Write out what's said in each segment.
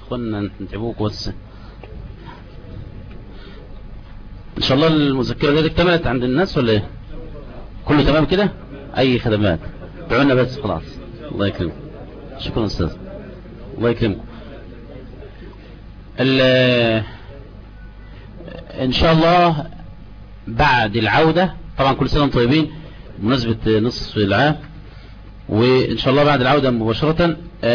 اخوانا نتعبوك بس. ان شاء الله المذكرة دي اكتملت عند الناس ولا ايه؟ كله تمام كده؟ اي خدمات دعونا بس خلاص. الله يكرمك. شكرا استاذ. الله يكرمكم. ان شاء الله بعد العودة، طبعا كل سنة وانتم طيبين بمناسبة نصف العام، وان شاء الله بعد العودة مباشرة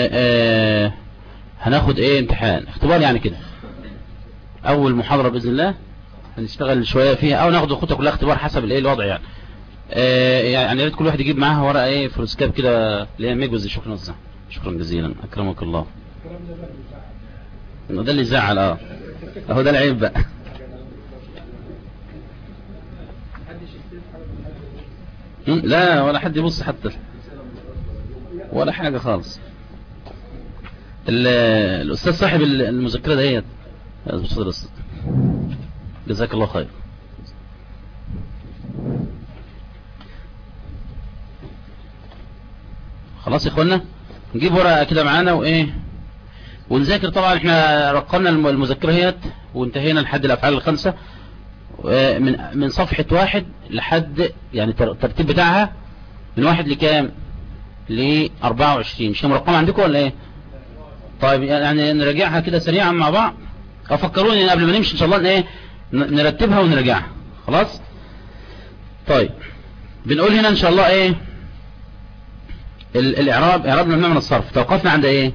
هناخد ايه امتحان اختبار يعني كده. اول محاضرة باذن الله هنشتغل شوية فيها، او ناخد الخطة كلها اختبار حسب الايه الوضع يعني. يعني يا ريت كل واحد يجيب معاه ورقة ايه فلوسكاب كده اللي هي ميجوز. شكرا جزيلا اكرمك الله. ده اللي يزعل اهو ده العيب بقى. لا ولا حد يبص حتى ولا حاجة خالص. الأستاذ صاحب المذكرة ديت جزاك الله خير. خلاص يا اخوانا نجيب ورقة كده معانا وايه ونذاكر. طبعا احنا رقمنا المذكرة هيت وانتهينا لحد الافعال الخمسة من صفحة 1 لحد يعني الترتيب بتاعها من 1 لكام ل24. مش مرقمة عندكم ولا ايه؟ طيب يعني نراجعها كده سريعا مع بعض. افكروني قبل ما نمشي ان شاء الله ايه نرتبها ونراجعها. خلاص طيب بنقول هنا ان شاء الله ايه اعراب ممنوع من الصرف. توقفنا عند ايه؟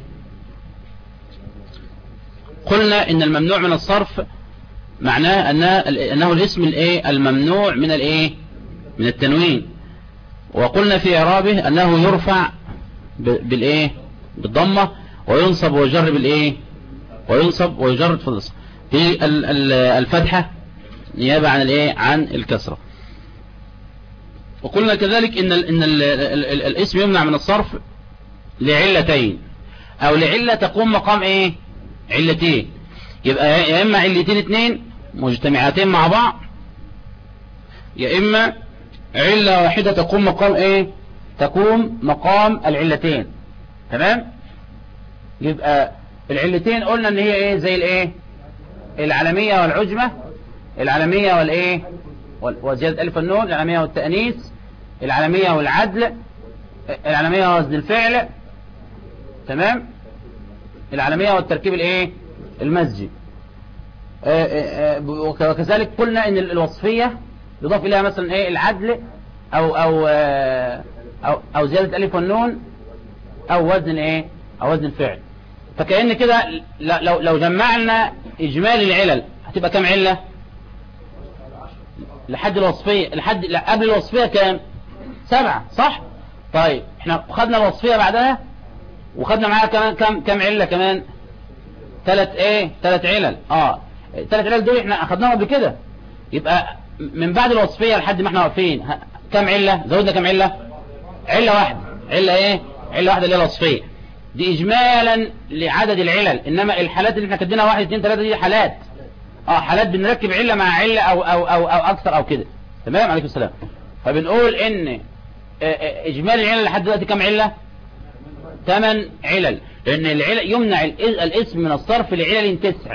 قلنا ان الممنوع من الصرف معناه انه الاسم الايه الممنوع من الايه من التنوين. وقلنا في اعرابه انه يرفع بالايه بالضمه وينصب ويجر بالايه وينصب ويجر في الفتحه نيابه عن الايه عن الكسره. وقلنا كذلك ان الاسم يمنع من الصرف لعلتين او لعله تقوم مقام ايه علتين. يبقى يا اما علتين اتنين مجتمعتين مع بعض، يا اما علة واحدة تقوم مقام ايه تقوم مقام العلتين. تمام. يبقى العلتين قلنا ان هي ايه زي الايه العلمية والعجمة، العلمية والايه وزيادة الف النون، العلمية والتأنيث، العلمية والعدل، العلمية ووزن الفعل. تمام. العلمية والتركيب الايه المزجي. وكذلك قلنا ان الوصفية يضاف اليها مثلا ايه العدل او زيادة الف والنون او وزن ايه او وزن الفعل. فكأن كده لو جمعنا اجمالي العلل هتبقى كام علة لحد الوصفية لحد قبل الوصفية كام 7 صح. طيب احنا خدنا الوصفية بعدها وخدنا معاها كمان كام علة كمان 3 علل. 3 علل دول احنا اخدناهم قبل كده. يبقى من بعد الوصفية لحد ما احنا واقفين كام علة زودنا كام علة واحدة. علة ايه علة واحدة اللي هي الوصفية دي اجمالا لعدد العلل. انما الحالات اللي احنا كدينها 1 2 3 دي حالات حالات بنركب علة مع علة او اكثر او كده. تمام. عليكم السلام. فبنقول ان اجمالي العلل لحد دلوقتي كام علة 8 علل. لان العلل يمنع الاسم من الصرف لعلل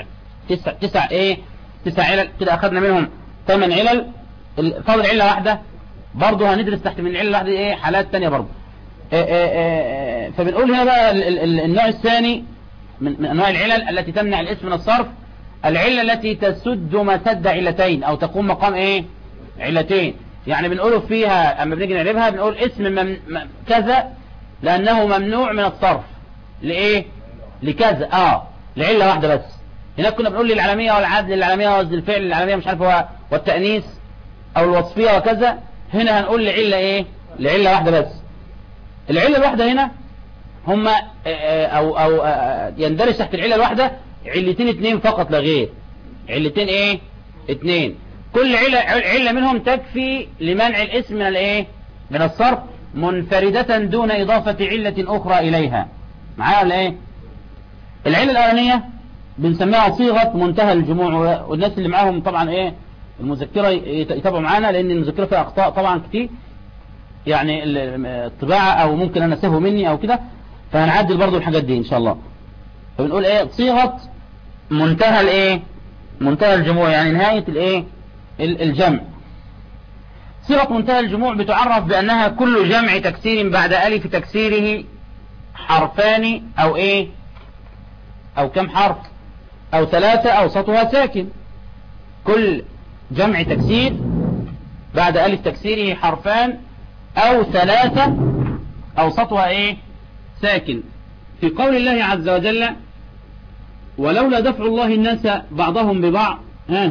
9 علل كده اخذنا منهم 8 علل. فاضل علة واحدة برضه هندرس تحت من العلة الواحدة ايه حالات تانية برضه. فبنقول هنا بقى النوع الثاني من انواع العلل التي تمنع الاسم من الصرف العلة التي تسد مسد علتين او تقوم مقام ايه علتين. يعني بنقوله فيها اما بنيجي نعربها بنقول اسم كذا لانه ممنوع من الصرف لايه لكذا لعلة واحدة بس. هناك كنا بنقول للعلمية والعدل، العلمية وزن الفعل، العلمية مش عارف هو والتأنيث او الوصفية وكذا. هنا هنقول لعلة ايه لعلة واحدة بس. العلة الواحدة هنا هم او يندرج تحت العلة الواحدة علتين 2 فقط لا غير. علتين ايه 2 كل علة منهم تكفي لمنع الاسم من الايه من الصرف منفردة دون اضافة علة اخرى اليها. معايا ولا ايه؟ العلة الاولانية بنسميها صيغة منتهى الجموع. والناس اللي معاهم طبعا ايه المذكرة يتابعوا معانا لان المذكرة فيها اخطاء طبعا كتير يعني الطباعة او ممكن انا سهو مني او كده. فهنعدل برضو الحاجات دي ان شاء الله. فبنقول ايه صيغة منتهى الايه منتهى الجموع، يعني نهاية الايه الجمع. صيغة منتهى الجموع بتعرف بأنها كل جمع تكسير بعد ألف تكسيره حرفان أو ايه أو كم حرف أو ثلاثة أوسطها ساكن. كل جمع تكسير بعد ألف تكسيره حرفان أو ثلاثة أوسطها ايه ساكن. في قول الله عز وجل ولولا دفع الله الناس بعضهم ببعض ها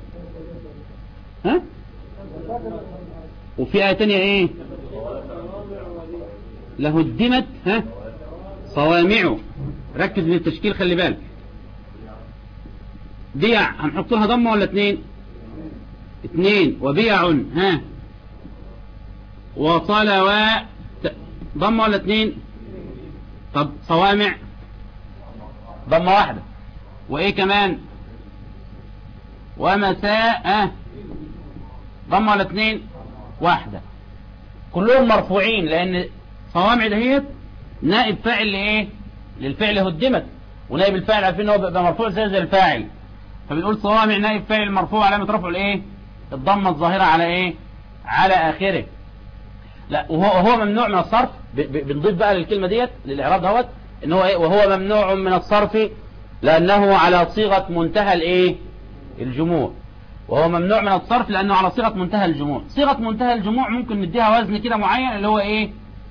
وفي آية تانية ايه لهدمت صوامع. ركز من التشكيل خلي بالك. بيع هنحط لها ضمة ولا اتنين وبيع وصلوات ضمة ولا اتنين؟ طب صوامع ضمة واحدة. وايه كمان؟ ومساء ضمة ولا اتنين؟ واحدة. كلهم مرفوعين لان صوامع دهيت نائب فاعل لايه للفعل هدمت، ونائب الفاعل عارفين هو بيبقى مرفوع زي الفاعل، فبنقول صوامع نائب فاعل مرفوع علامة رفعه الايه الضمة الظاهرة على ايه على اخره. لا وهو ممنوع من الصرف. بنضيف بقى للكلمة ديت للإعراب دوت ان هو ايه وهو ممنوع من الصرف لأنه على صيغة منتهى الايه الجموع. وهو ممنوع من الصرف لأنه على صيغة منتهى الجموع. صيغة منتهى الجموع ممكن نديها وزن كده معين اللي هو ايه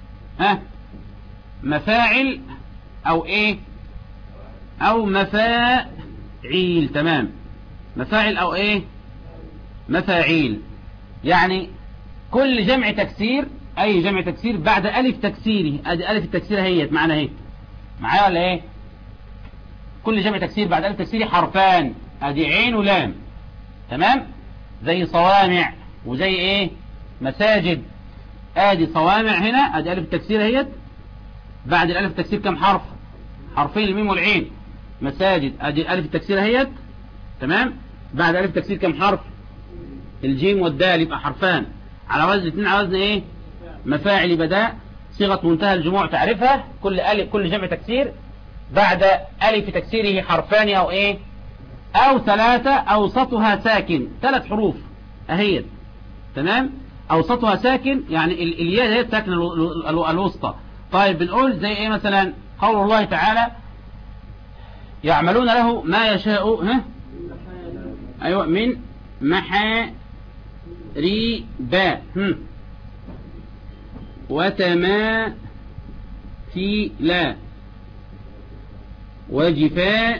مفاعل او ايه او مفاعيل. تمام مفاعل او ايه مفاعيل. يعني كل جمع تكسير اي جمع تكسير بعد الف تكسيره. ادي الف التكسير هي معنى اهي معايا ولا ايه؟ كل جمع تكسير بعد الف تكسيره حرفان. ادي عين ولام. تمام زي صوامع وزي ايه مساجد. ادي صوامع هنا ادي الف التكسير هي بعد الالف التكسير كم حرف؟ حرفين الميم والعين. مساجد ادي الالف التكسير هي تمام بعد الالف التكسير كم حرف؟ الجيم والدال يبقى حرفان على وزن اثنين على وزن ايه مفاعل. يبقى ده صيغة منتهى الجموع تعرفها كل جمع تكسير بعد الف تكسيره حرفان او ايه او ثلاثة اوسطها ساكن. 3 حروف اهيت تمام اوسطها ساكن يعني الياء هي ساكنه الوسطى. طيب بنقول زي ايه مثلا قول الله تعالى يعملون له ما يشاء ايوه من محاريب وتماثيل وجفان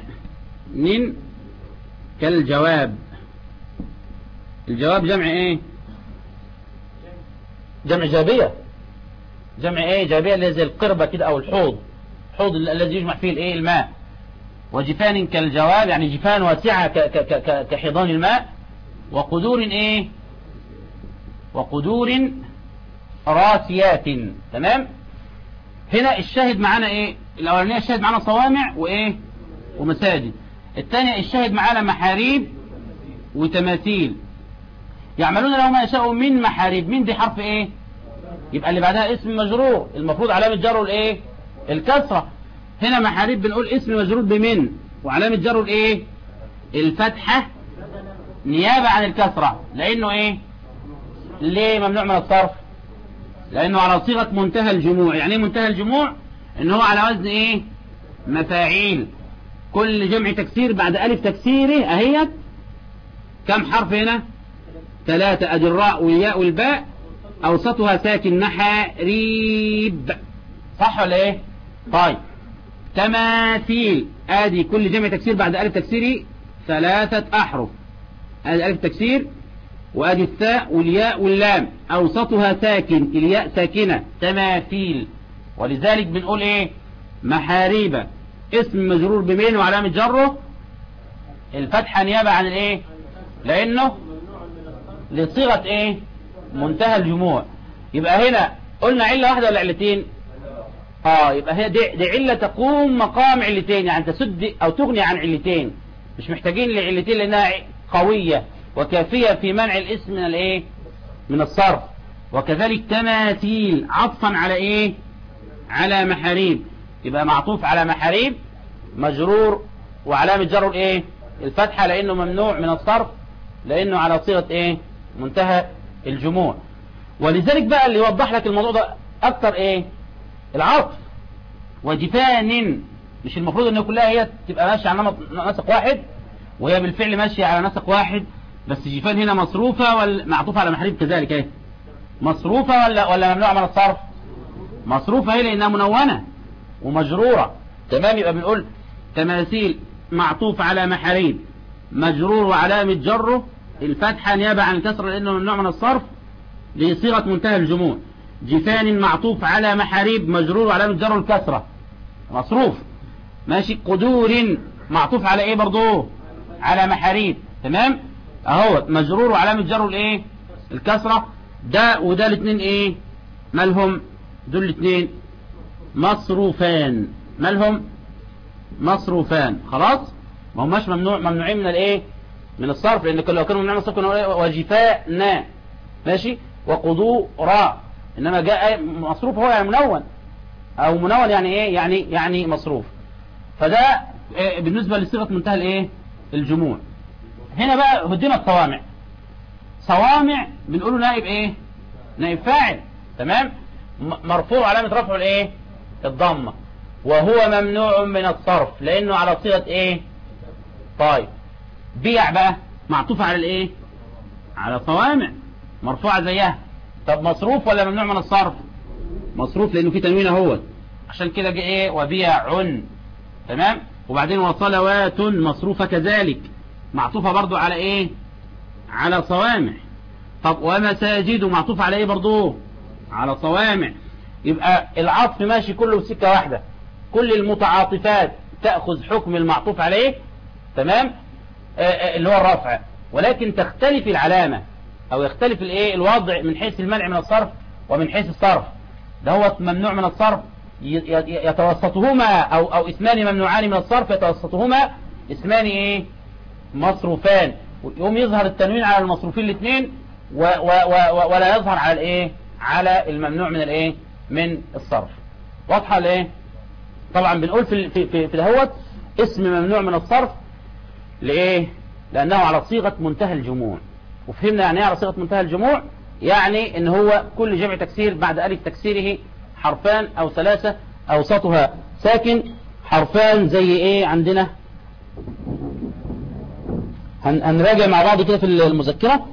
كالجواب. الجواب جمع ايه جمع جابية. جمع ايه جابية اللي زي القربة كده او الحوض الذي يجمع فيه الايه الماء. وجفان كالجواب يعني جفان واسعة كحيضان الماء. وقدور ايه وقدور راسيات. تمام هنا الشاهد معانا ايه الاولانيه الشاهد معانا صوامع وايه ومساجد. الثانيه الشاهد معانا محاريب وتماثيل. يعملون له ما يشاء من محاريب. من دي حرف ايه يبقى اللي بعدها اسم مجرور المفروض علامه جره الايه الكسره. هنا محاريب بنقول اسم مجرور بمن وعلامه جره الايه الفتحه نيابه عن الكسره. لانه ايه ليه ممنوع من الصرف؟ لانه على صيغه منتهى الجموع. يعني ايه منتهى الجموع؟ ان هو على وزن ايه مفاعيل. كل جمع تكسير بعد الف تكسيره اهيت كم حرف هنا 3. ادي الراء والياء والباء اوسطها ساكن محاريب. صح ولا ايه؟ طيب تماثيل ادي كل جمع تكسير بعد الف تكسيره 3 احرف. ادي الف تكسير وادي الثاء والياء واللام اوسطها ساكن الياء ساكنة تماثيل. ولذلك بنقول ايه محاريب اسم مجرور بمين وعلامة جره الفتحة نيابة عن الايه لانه لصيغة ايه منتهى الجموع. يبقى هنا قلنا علة واحدة ولا علتين؟ يبقى هي دي علة تقوم مقام علتين يعني تسد او تغني عن علتين. مش محتاجين لعلتين لانها قوية وكافية في منع الاسم من الايه من الصرف. وكذلك تماثيل عطفا على ايه على محاريب. يبقى معطوف على محاريب مجرور وعلامة جره الايه الفتحة لانه ممنوع من الصرف لانه على صيغة ايه منتهى الجموع. ولذلك بقى اللي يوضح لك الموضوع ده اكتر ايه العطف. وجفان مش المفروض ان كلها هي تبقى ماشية على نسق واحد، وهي بالفعل ماشية على نسق واحد، بس جفان هنا مصروفة ولا معطوفة على محريب كذلك ايه مصروفة ولا ممنوعة من الصرف؟ مصروفة هي لانها منونة ومجرورة. تمام. يبقى بنقول تماثيل معطوف على محاريب مجرور وعلامة جره الفتحة نيابة عن الكسر لانه ممنوع من الصرف لصيغة منتهى الجموع. جفان معطوف على محاريب مجرور وعلامة جره الكسرة مصروف. ماشي. قدور معطوف على ايه برضو على محاريب. تمام اهو مجرور وعلامة جره الايه الكسرة. ده وده الاثنين ايه مالهم؟ دول الاثنين مصروفان. مالهم؟ مصروفان. خلاص ما هماش ممنوعين من الايه من الصرف لان لو كانوا ممنوعين من الصرف كانوا وجفاء ماشي وقدورا. انما جاء مصروف هو يعني منون او منون يعني ايه يعني مصروف. فده بالنسبة لصيغة منتهى الايه الجموع. هنا بقى هدينا الصوامع. صوامع بنقوله نائب ايه نائب فاعل. تمام. مرفوع علامة رفعه الايه الضمة وهو ممنوع من الصرف لانه على صيغة ايه. طيب بيع بقى معطوف على الايه على صوامع مرفوعة زيها. طب مصروف ولا ممنوع من الصرف؟ مصروف لانه في تنوين اهو عشان كده جه ايه وبيع. تمام. وبعدين وصلوات مصروفة كذلك معطوفة برضو على ايه على صوامع. طب ومساجد معطوف على ايه برضو على صوامع. يبقى العطف ماشي كله بسكة واحدة. كل المتعاطفات تأخذ حكم المعطوف عليه. تمام. اللي هو الرفع ولكن تختلف العلامة او يختلف الايه الوضع من حيث المنع من الصرف ومن حيث الصرف. ده هو ممنوع من الصرف يتوسطهما او اسمان ممنوعان من الصرف يتوسطهما اسمان ايه مصروفان. يقوم يظهر التنوين على المصروفين الاثنين ولا يظهر على الايه على الممنوع من الايه من الصرف. واضحه الايه؟ طبعا بنقول في الهوت اسم ممنوع من الصرف لايه لانه على صيغه منتهى الجموع. وفهمنا يعني ايه على صيغه منتهى الجموع. يعني ان هو كل جمع تكسير بعد الف تكسيره حرفان او ثلاثه اوسطها ساكن. حرفان زي ايه عندنا؟ هنراجع مع بعض كده في المذكره.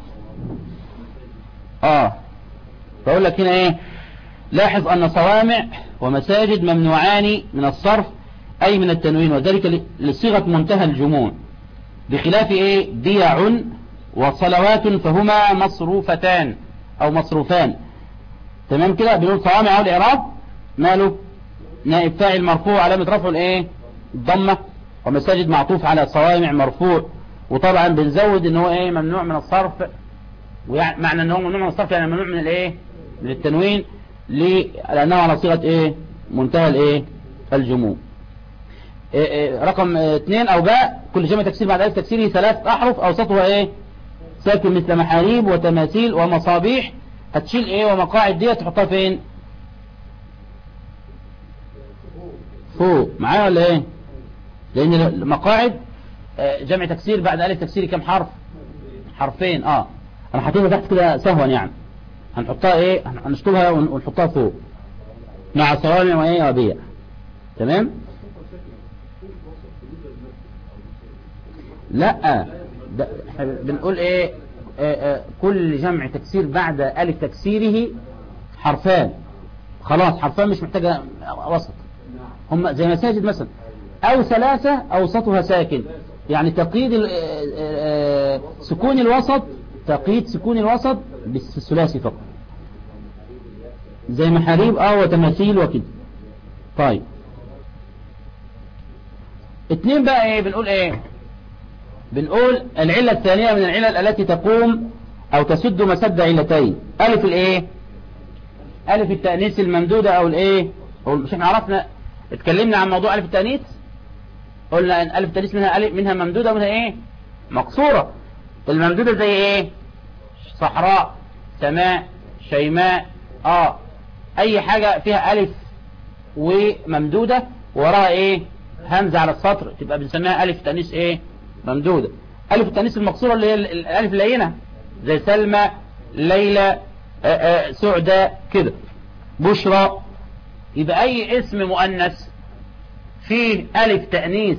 بقول لك هنا ايه لاحظ ان صوامع ومساجد ممنوعان من الصرف اي من التنوين وذلك لصيغه منتهى الجموع بخلاف ايه بيع وصلوات فهما مصروفتان او مصروفان. تمام كده. بنقول صوامع والاعراب ماله نائب فاعل مرفوع علامه رفعه الايه الضمه ومساجد معطوف على صوامع مرفوع. وطبعا بنزود ان هو ايه ممنوع من الصرف. ويعني معنى ان هو ممنوع من الصرف يعني ممنوع من الايه من التنوين لانه على صيغه ايه منتهى الايه الجموع. رقم 2 او باء كل جمع تكسير بعد الف تكسيره 3 احرف اوسطها ايه ساكن مثل محاريب وتماثيل ومصابيح. هتشيل ايه ومقاعد دي تحطها فين؟ فوق معايا ولا ايه؟ لان المقاعد جمع تكسير بعد الف تكسير كم حرف؟ حرفين. انا حاططها تحت كده سهوا يعني هنحطها ايه هنشطبها ونحطها فوق مع صوامع وايه وبيع. تمام. لا ده بنقول ايه كل جمع تكسير بعد الف تكسيره حرفان. خلاص حرفان مش محتاجه وسط. هم زي مساجد مثلا او ثلاثه اوسطها ساكن يعني تقييد سكون الوسط تقييد سكون الوسط بالثلاثي فقط زي محاريب وتماثيل وكده. طيب 2 بقى ايه بنقول ايه بنقول العلة الثانية من العلل التي تقوم او تسد مسد علتين. الف الايه الف التأنيث الممدودة او الايه مش احنا عرفنا اتكلمنا عن موضوع الف التأنيث قلنا ان الف التأنيث منها ممدودة ومنها ايه مقصورة. الممدودة زي ايه صحراء سماء شيماء اي حاجة فيها الف وممدودة وراها ايه همزة على السطر تبقى بنسميها ألف تأنيث إيه ممدودة. ألف التأنيث المقصورة اللي هي الألف اللينة زي سلمى، ليلى، سعدة كده، بشرى. يبقى أي اسم مؤنث فيه ألف تأنيث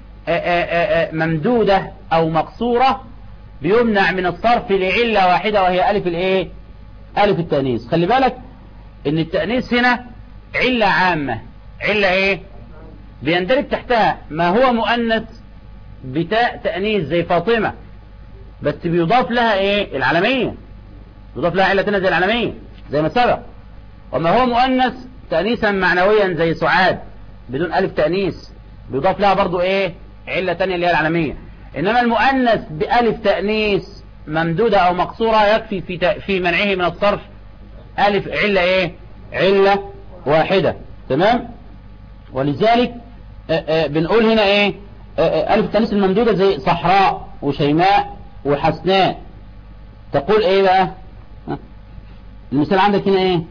ممدودة أو مقصورة بيمنع من الصرف لعلة واحدة وهي ألف الإيه ألف التأنيث. خلي بالك إن التأنيث هنا علة عامة، علة إيه بيندرج تحتها ما هو مؤنث بتاء تأنيث زي فاطمة، بس بيضاف لها إيه العلمية، يضاف لها علة تانية زي العلمية زي ما سبق. وما هو مؤنث تأنيثا معنويا زي سعاد بدون ألف تأنيث بيضاف لها برضو إيه علة تانية اللي هي العلمية. إنما المؤنث بألف تأنيث ممدودة أو مقصورة يكفي في منعه من الصرف ألف علة إيه علة واحدة. تمام. ولذلك بنقول هنا إيه ألف التأنيث الممدودة زي صحراء وشيماء وحسناء. تقول إيه بقى المثال عندك هنا إيه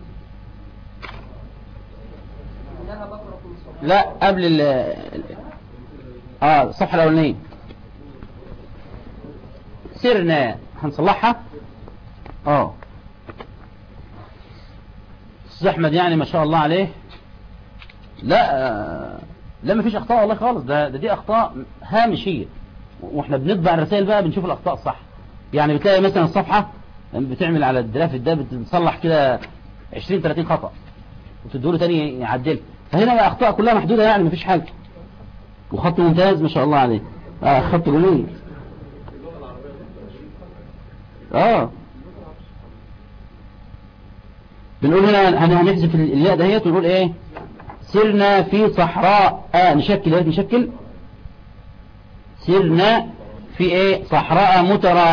لا قبل الصفحة الأولانية سرنا هنصلحها. أستاذ أحمد يعني ما شاء الله عليه لا مفيش أخطاء والله خالص، دي أخطاء هامشية، وإحنا بنطبع الرسائل بقى بنشوف الأخطاء الصح. يعني بتلاقي مثلا الصفحة بتعمل على الدرافت ده بتصلح كده 20-30 خطأ وتدوله تاني يعدل، فهنا بقى أخطاء كلها محدودة يعني مفيش حاجة، وخط ممتاز ما شاء الله عليه. خط جميل. بنقول هنا هنحذف الياء دهيت ونقول ايه سرنا في صحراء نشكل سرنا في ايه صحراء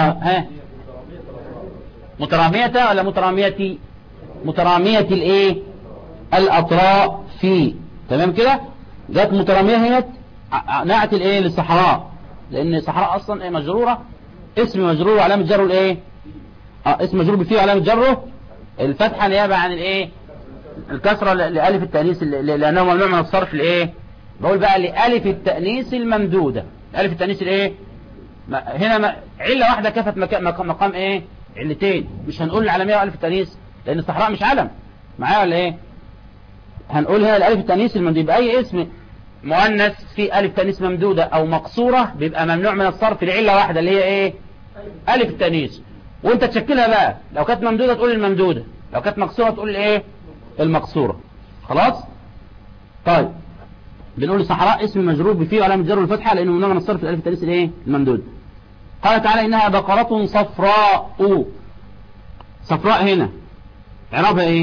مترامية ولا مترامية الايه الاطراء في. تمام كده. جت مترامية هنا نعت الايه للصحراء، لان صحراء اصلا ايه مجرورة، اسم مجرور وعلامة جره الايه اسم مجرور بفيه وعلامة جره الفتحة نيابة عن الايه الكسرة لألف التأنيث لأنه ممنوع من الصرف الايه. بقول بقى لألف التأنيث الممدودة. ألف التأنيث الايه هنا علة واحدة كفت مقام ايه علتين. مش هنقول العلمية وألف التأنيث لأن الصحراء مش علم معايا ولا ايه. هنقول هنا الألف التأنيث الممدودة. يبقى أي اسم مؤنث في ألف تأنيث ممدودة أو مقصورة بيبقى ممنوع من الصرف لعلة واحدة اللي هي ايه ألف التأنيث. وانت تشكلها بقى لو كانت ممدودة تقول الممدودة، لو كانت مقصورة تقول الايه المقصورة. خلاص. طيب بنقول الصحراء اسم مجرور بفيه وعلامة جره الفتحة لانه ممنوع من الصرف الالف التأنيث الايه الممدود. قال تعالى انها بقرة صفراء. صفراء هنا اعرابها ايه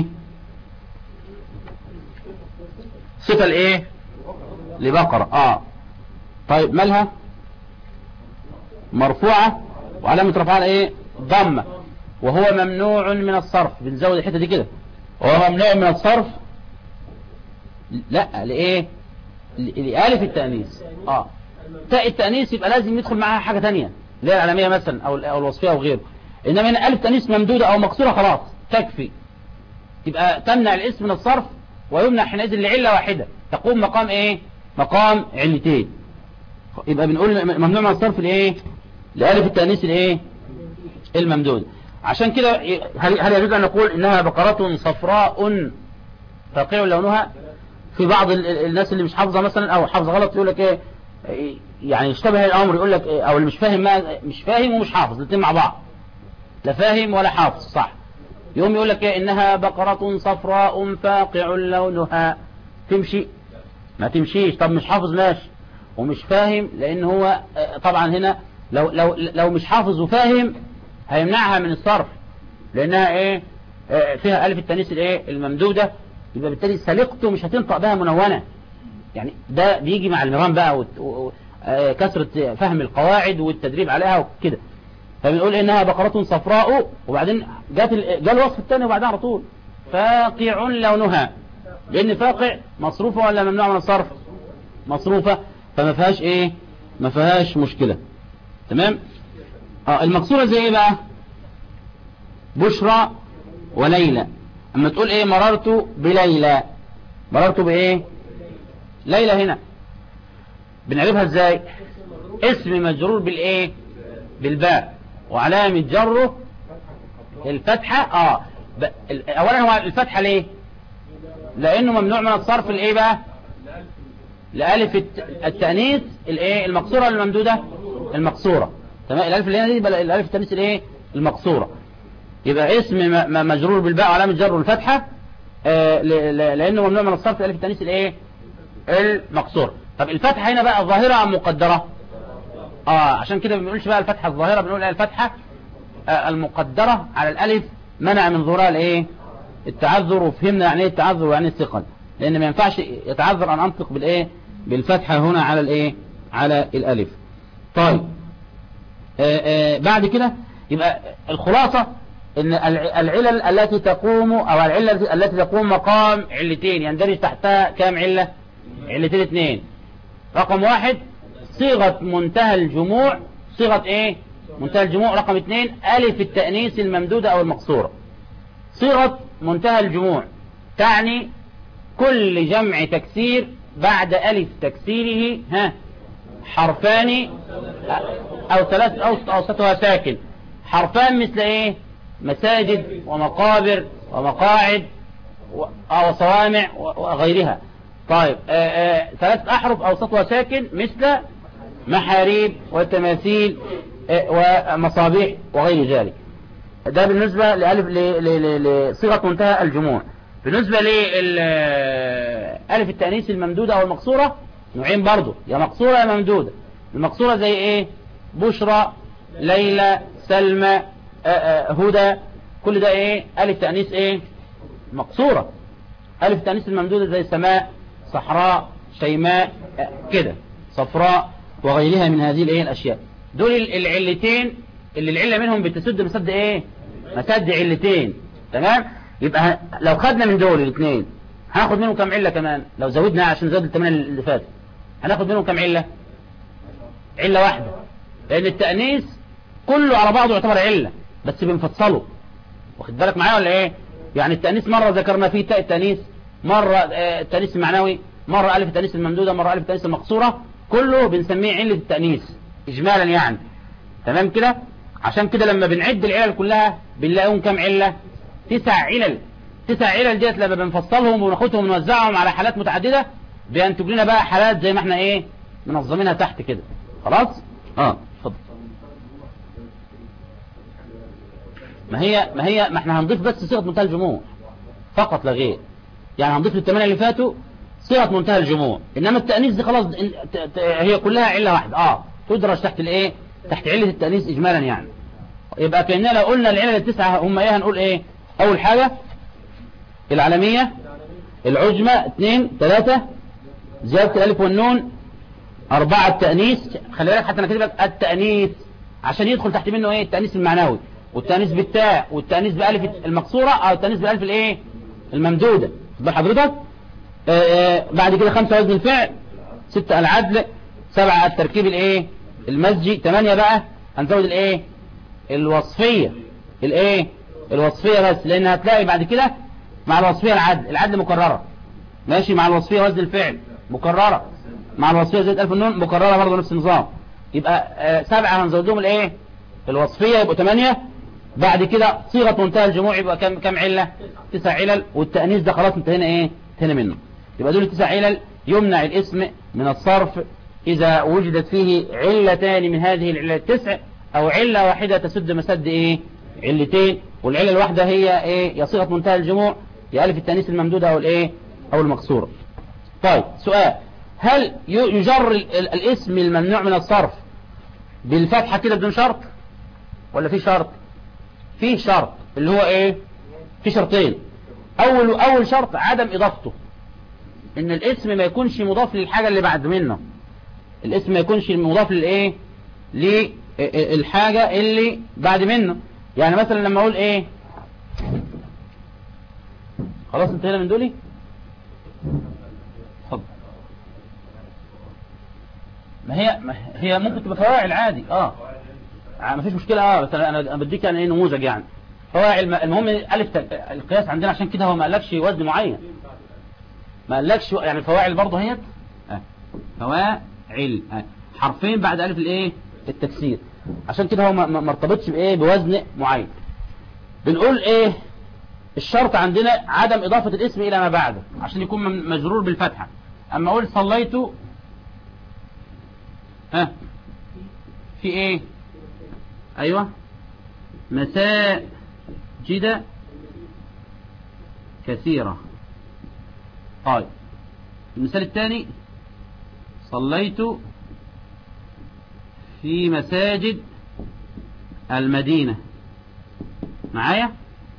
صفة الايه لبقرة. طيب مالها مرفوعة وعلامة رفعها ايه ضمة وهو ممنوع من الصرف. بنزود الحتة دي كده وهو ممنوع من الصرف لا لإيه لألف التأنيث. تاء التأنيث يبقى لازم يدخل معاها حاجة تانية اللي هي العلامية مثلا أو الوصفية أو غيره. إنما هنا ألف تأنيث ممدودة أو مكسورة خلاص تكفي، تبقى تمنع الاسم من الصرف ويمنع حينئذ لعلة واحدة تقوم مقام إيه مقام علتين. يبقى بنقول ممنوع من الصرف لإيه لألف التأنيث الإيه الممدود. عشان كده هل يجوز أن نقول إنها بقرة صفراء فاقع لونها؟ في بعض الناس اللي مش حافظة مثلا أو حافظة غلط يقول لك إيه يعني يشتبه الأمر يقول لك إيه، أو اللي مش فاهم ومش حافظ الاثنين مع بعض، لا فاهم ولا حافظ صح، يوم يقول لك إيه إنها بقرة صفراء فاقع لونها. تمشي ما تمشيش. طب مش حافظ ماشي ومش فاهم لأن هو طبعا هنا لو مش حافظ وفاهم هيمنعها من الصرف لأنها إيه فيها ألف التأنيث الإيه الممدودة. يبقى بالتالي سلقته مش هتنطق بها منونة. يعني ده بيجي مع المرام بقى كثرة فهم القواعد والتدريب عليها وكده. فبنقول إنها بقرة صفراء وبعدين جاء الوصف الثاني وبعدها على طول فاقع لونها، لأن فاقع مصروفة ولا ممنوع من الصرف مصروفة فما فيهاش إيه ما فيهاش مشكلة. تمام. المقصورة زي إيه بقى بشرى وليلى. أما تقول إيه مررت بليلى، مررت بإيه ليلى هنا بنعرفها ازاي؟ اسم مجرور بالايه؟ بالباء، وعلامة جره الفتحة. اولا هو الفتحة ليه؟ لانه ممنوع من الصرف الايه بقى؟ لألف التأنيث الايه؟ المقصورة الممدودة المقصورة. تمام. الالف اللي هنا دي الالف التأنيث الايه؟ المقصورة. يبقى اسم مجرور بالباء وعلامة جره الفتحة لانه ممنوع من الصرف الالف التأنيث الايه؟ المقصورة. طب الفتحة هنا بقى ظاهرة ام مقدرة؟ عشان كده ما بنقولش بقى الفتحة الظاهرة، بنقول الفتحة المقدرة على الالف منع من ظهورها الايه؟ التعذر. وفهمنا يعني ايه التعذر ويعني الثقل، لان ما ينفعش يتعذر ان انطق بالايه؟ بالفتحة هنا على الايه؟ على الالف. طيب بعد كده يبقى الخلاصة ان العلل التي تقوم او العلة التي تقوم مقام علتين يندرج تحتها كام علة؟ علتين اثنين. رقم واحد صيغة منتهى الجموع. صيغة ايه؟ منتهى الجموع. رقم اثنين الف التأنيث الممدودة او المقصورة. صيغة منتهى الجموع تعني كل جمع تكسير بعد الف تكسيره حرفان او ثلاث اوسطها ساكن. حرفان مثل ايه؟ مساجد ومقابر ومقاعد وصوامع وغيرها. طيب ثلاث احرف اوسطها ساكن مثل محاريب وتماثيل ومصابيح وغير ذلك. ده بالنسبة لصيغة منتهى الجموع. بالنسبة لألف التأنيث الممدودة أو المقصورة نوعين برضو، يا مقصورة يا ممدودة. المقصورة زي إيه؟ بشرى، ليلى، سلمى، هدى، كل ده إيه؟ ألف تأنيث إيه؟ مقصورة. ألف التأنيث الممدودة زي سماء، صحراء، شيماء، كده، صفراء وغيرها من هذه الإيه؟ الأشياء. دول العلتين اللي العلة منهم بتسد مسد إيه؟ مسد علتين. تمام؟ يبقى لو خدنا من دول الاثنين هناخد منهم كم علة كمان؟ لو زودنا عشان نزود الثمانية اللي فاتوا هناخد منهم كم علة؟ علة واحدة، لأن التأنيث كله على بعضه يعتبر علة بس بنفصله. واخد بالك معايا ولا إيه؟ يعني التأنيث مرة ذكرنا فيه تاء التأنيث، مرة التأنيث المعنوي، مرة ألف التأنيث الممدودة، مرة ألف التأنيث المقصورة، كله بنسميه علة التأنيث إجمالا يعني. تمام كده؟ عشان كده لما بنعد العلل كلها بنلاقيهم كم علة؟ 9 علل. 9 علل ديت لما بنفصلهم وناخدهم ونوزعهم على حالات متعددة بينتج لنا بقى حالات زي ما احنا ايه منظمينها تحت كده. خلاص؟ اتفضل. ما احنا هنضيف بس صيغة منتهى الجموع فقط لا غير. يعني هنضيف للثمانية اللي فاتوا صيغة منتهى الجموع، انما التأنيث دي خلاص هي كلها علة واحدة تدرج تحت الايه؟ تحت علة التأنيث اجمالا يعني. يبقى كأننا لو قلنا العلل التسعة هم ايه هنقول ايه؟ اول حاجة العالمية، العجمة، 2 3 زيادة الالف والنون، 4 التأنيث. خلي بالك حتى انا كاتب لك التأنيث عشان يدخل تحت منه ايه؟ التأنيث المعنوي، والتأنيث بالتاء، والتأنيث بألف المقصورة او التأنيث بألف الايه؟ الممدودة. خد حضرتك. بعد كده 5 وزن الفعل، 6 العدل، 7 التركيب الايه؟ المزجي، 8 بقى هنزود الايه؟ الوصفية. الايه؟ الوصفية بس، لان هتلاقي بعد كده مع الوصفية العدل مكررة، ماشي، مع الوصفية وزن الفعل مكررة، مع الوصفية زائد ألف النون مكررة برضه نفس النظام. يبقى 7 هنزود لهم الايه؟ الوصفية يبقوا 8. بعد كده صيغة منتهى الجموع يبقى كم علة؟ 9 علل. والتأنيث ده خلاص انتهينا ايه؟ انتهينا منه. يبقى دول 9 علل يمنع الاسم من الصرف إذا وجدت فيه علتان من هذه العلات 9 أو علة واحدة تسد مسد ايه؟ علتين. والعلة الواحدة هي ايه؟ يا صيغة منتهى الجموع يا ألف التأنيث الممدودة أو الايه؟ أو المقصورة. طيب سؤال، هل يجر الاسم الممنوع من الصرف بالفتحة كده بدون شرط ولا في شرط؟ في شرط اللي هو ايه؟ في شرطين. اول شرط عدم اضافته، ان الاسم ما يكونش مضاف للحاجة اللي بعد منه. الاسم ما يكونش مضاف للايه؟ للحاجة اللي بعد منه. يعني مثلا لما اقول ايه؟ خلاص انتهينا من دولي. اتفضل. ما هي ممكن تبقى فواعل عادي ما فيش مشكلة بس انا بديك يعني ايه نموذج يعني فواعل. المهم الف القياس عندنا عشان كده هو ما قالكش وزن معين، ما قالكش يعني فواعل برضه هي حرفين بعد ألف الإيه التكسير، عشان كده هو ما ارتبطش بإيه بوزن معين. بنقول إيه الشرط عندنا عدم إضافة الاسم إلى ما بعده عشان يكون مجرور بالفتحة. أما أقول صليت في إيه أيوة مساجد كثيرة. طيب المثال الثاني صليت في مساجد المدينة. معايا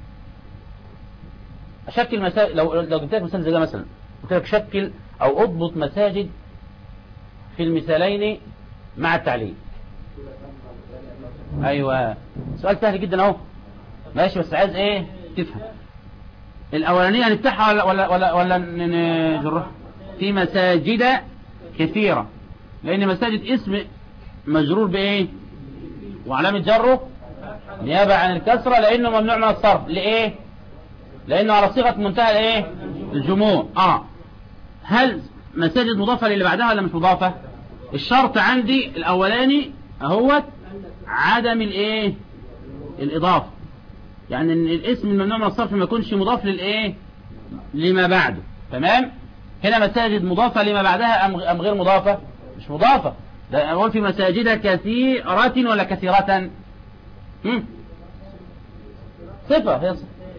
أشكل مساجد، لو جبت لك مثال زي ده مثلا قلت لك شكل أو أضبط مساجد في المثالين مع التعليل. أيوة سؤال سهل جدا أهو ماشي، بس عايز إيه تفهم. الأولانية هنفتحها ولا نجرها؟ في مساجد كثيرة، لأن مساجد اسم مجرور بإيه وعلامة جره نيابة عن الكسرة لأنه ممنوع من الصرف. لإيه؟ لأنه على صيغة منتهى الإيه الجموع. هل مساجد مضافة للي بعدها ولا مش مضافة؟ الشرط عندي الأولاني هو عدم الإيه الإضافة، يعني ان الاسم الممنوع من الصرف ما يكونش مضاف للايه لما بعده. تمام. هنا مساجد مضافة لما بعدها ام غير مضافة؟ مش مضافة. ده اقول في مساجد كثيرة ولا كثيرة؟ صفة هي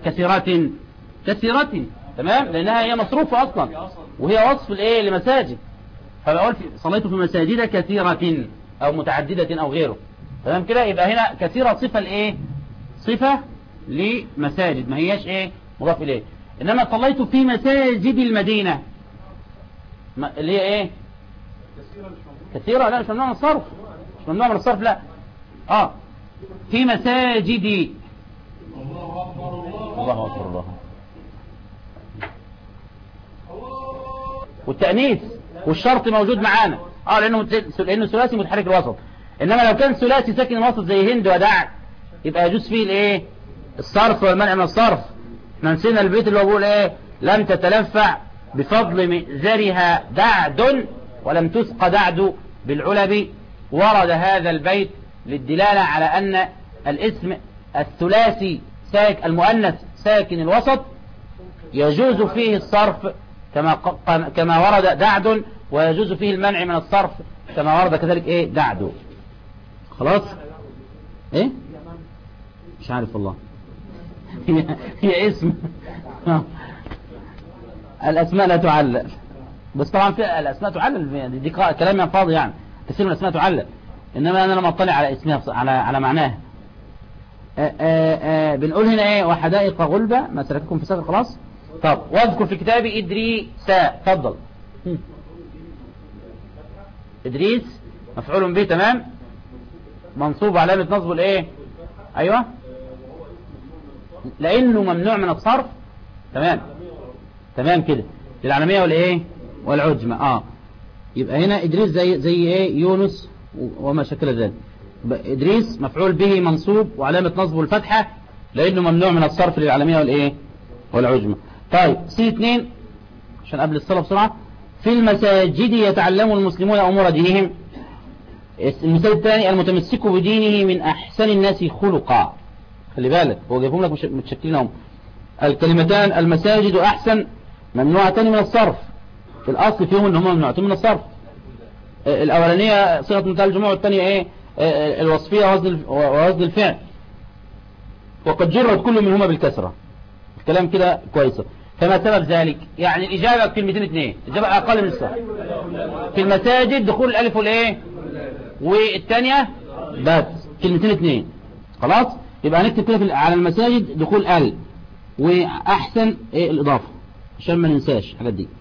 كثيرة. تمام، لانها هي مصروفة اصلا وهي وصف الايه لمساجد. فبقول صليت في مساجد كثيرة او متعددة او غيره. تمام كده. يبقى هنا كثيرة صفة الايه صفة لمساجد، ما هياش ايه مضاف اليه. انما صليت في مساجد المدينة اللي هي ايه كثيرة، لا مش ممنوع من الصرف، مش ممنوع من الصرف لا. في مساجد. الله اكبر الله. والتأنيث والشرط موجود معانا لانه ثلاثي متحرك الوسط. انما لو كان ثلاثي ساكن الوسط زي هند ودع يبقى يجوز فيه الايه الصرف والمنع من الصرف. احنا نسينا البيت اللي هو بيقول ايه لم تتلفع بفضل مئزرها دعد ولم تسق دعد بالعلب. ورد هذا البيت للدلالة على أن الاسم الثلاثي المؤنث ساكن الوسط يجوز فيه الصرف كما ورد دعد، ويجوز فيه المنع من الصرف كما ورد كذلك ايه دعد. خلاص ايه مش عارف والله. هي اسم الاسماء لا تعلل، بس طبعا في الاسماء تعلل دي كلام فاضي يعني تسير الاسماء تعلل، انما انا لما اطلع على اسمها على معناها. بنقول هنا ايه وحدائق غلبة ما سلككم في سقر. خلاص. طب واذكر في كتابي ادريسا. اتفضل. ادريس مفعول به تمام منصوب علامة نصبه الايه ايوه لانه ممنوع من الصرف. تمام كده للعالمية والايه والعجمة. يبقى هنا ادريس زي ايه يونس وما شكل ذلك. ادريس مفعول به منصوب وعلامة نصبه الفتحة لانه ممنوع من الصرف للعالمية والايه والعجمة. طيب C2 عشان قبل الصلاة بسرعة. في المساجد يتعلم المسلمون امور دينهم. المثال الثاني المتمسك بدينه من احسن الناس خلقا. خلي بالك هو جايبهم لك متشكلين هم. الكلمتان المساجد واحسن ممنوعتان من الصرف في الاصل فيهم ان هم ممنوعتان من الصرف. الاولانيه صيغه منتهى الجموع والثانيه ايه الوصفيه ووزن الفعل، وقد جرت كل منهما بالكسره. الكلام كده كويس. فما سبب ذلك؟ يعني الاجابه كلمتين اثنين، الاجابه اقل من الصرف. في المساجد دخول الالف والايه والثانيه بس كلمتين اثنين. خلاص. يبقى هنكتب كده على المساجد دخول ال واحسن ايه الاضافه عشان ما ننساش الحاجات دي.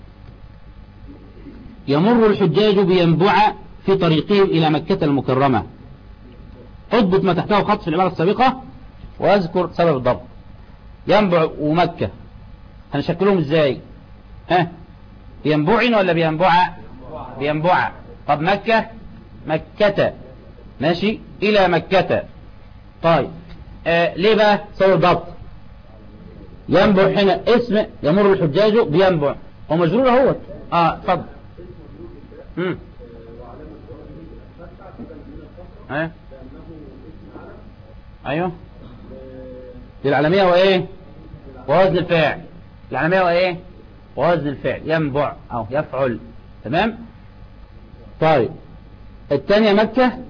يمر الحجاج بينبع في طريقهم الى مكة المكرمة. اضبط ما تحته خط في العبارة السابقة واذكر سبب الضبط. ينبع ومكة هنشكلهم ازاي؟ بينبع ولا بينبع؟ بينبع. طب مكة مكة ماشي الى مكة. طيب ليه بقى سبب الضبط؟ ينبع هنا اسم يمر الحجاج بينبع ومجرور اهوت. اتفضل. ايه ايوه العالمية وايه ووزن الفاعل العالمية وايه ووزن الفعل ينبع او يفعل تمام. طيب الثانية مكة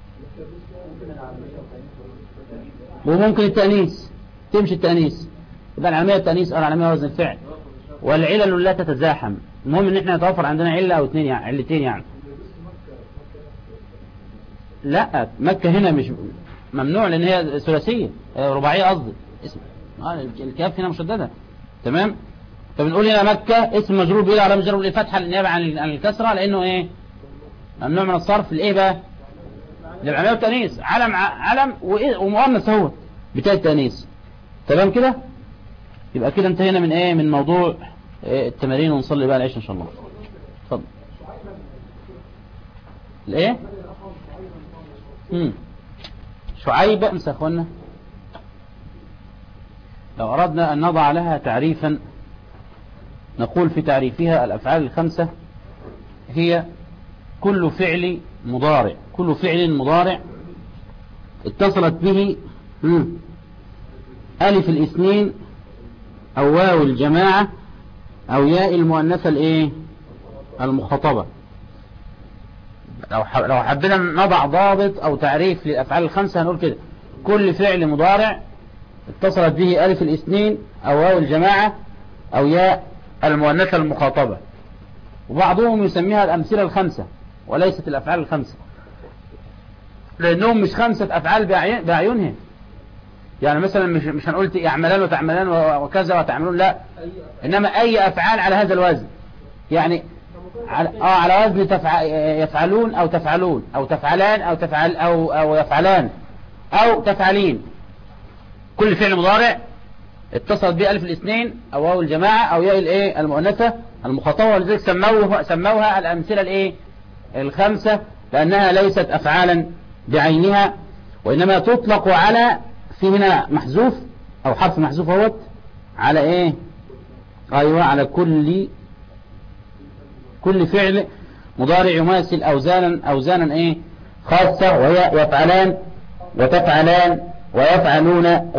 وممكن التأنيث تمشي التأنيث يبقى العالمية والتأنيث او العالمية ووزن الفعل والعلل لا تتزاحم. المهم ان احنا نتوفر عندنا علة او اثنين يعني علتين يعني. لا مكة هنا مش ممنوع لان هي ثلاثية رباعية قصدي اسم الكاف هنا مشددة تمام. فبنقول هنا مكة اسم مجرور بإيه على مجرور الفتحة للنيابة عن الكسرة لانه ايه ممنوع من الصرف لايه بقى للعلمية والتأنيث علم ومؤنث هو بتاع التأنيث تمام كده. يبقى كده انتهينا من ايه من موضوع التمارين ونصلي بقى العشاء ان شاء الله. اتفضل الايه شعيب انسى يا اخوانا. لو اردنا ان نضع لها تعريفا نقول في تعريفها الافعال الخمسة هي كل فعل مضارع اتصلت به الف الاثنين او واو الجماعة او ياء المؤنثة الايه المخاطبة. لو حبينا نضع ضابط او تعريف للافعال الخمسة هنقول كده كل فعل مضارع اتصلت به الف الاثنين او واو الجماعة او ياء المؤنثة المخاطبة. وبعضهم يسميها الامثلة الخمسة وليست الافعال الخمسة لانهم مش خمسة افعال باعينهم. يعني مثلا مش هنقول يعملان وتعملان وكذا وتعملون لا انما اي افعال على هذا الوزن يعني على وزن يفعلون او تفعلون او تفعلان او تفعل او يفعلان او تفعلين. كل فعل مضارع اتصلت به الف الاثنين او واو الجماعة او ياء الايه المؤنثة المخاطبة ولذلك سموها الامثلة الايه الخمسة لانها ليست افعالا بعينها وانما تطلق على في منها محذوف او حرف محذوف اهوت على ايه ايوه على كل فعل مضارع يماثل اوزانا ايه خاصة وهي يفعلان وتفعلان ويفعلون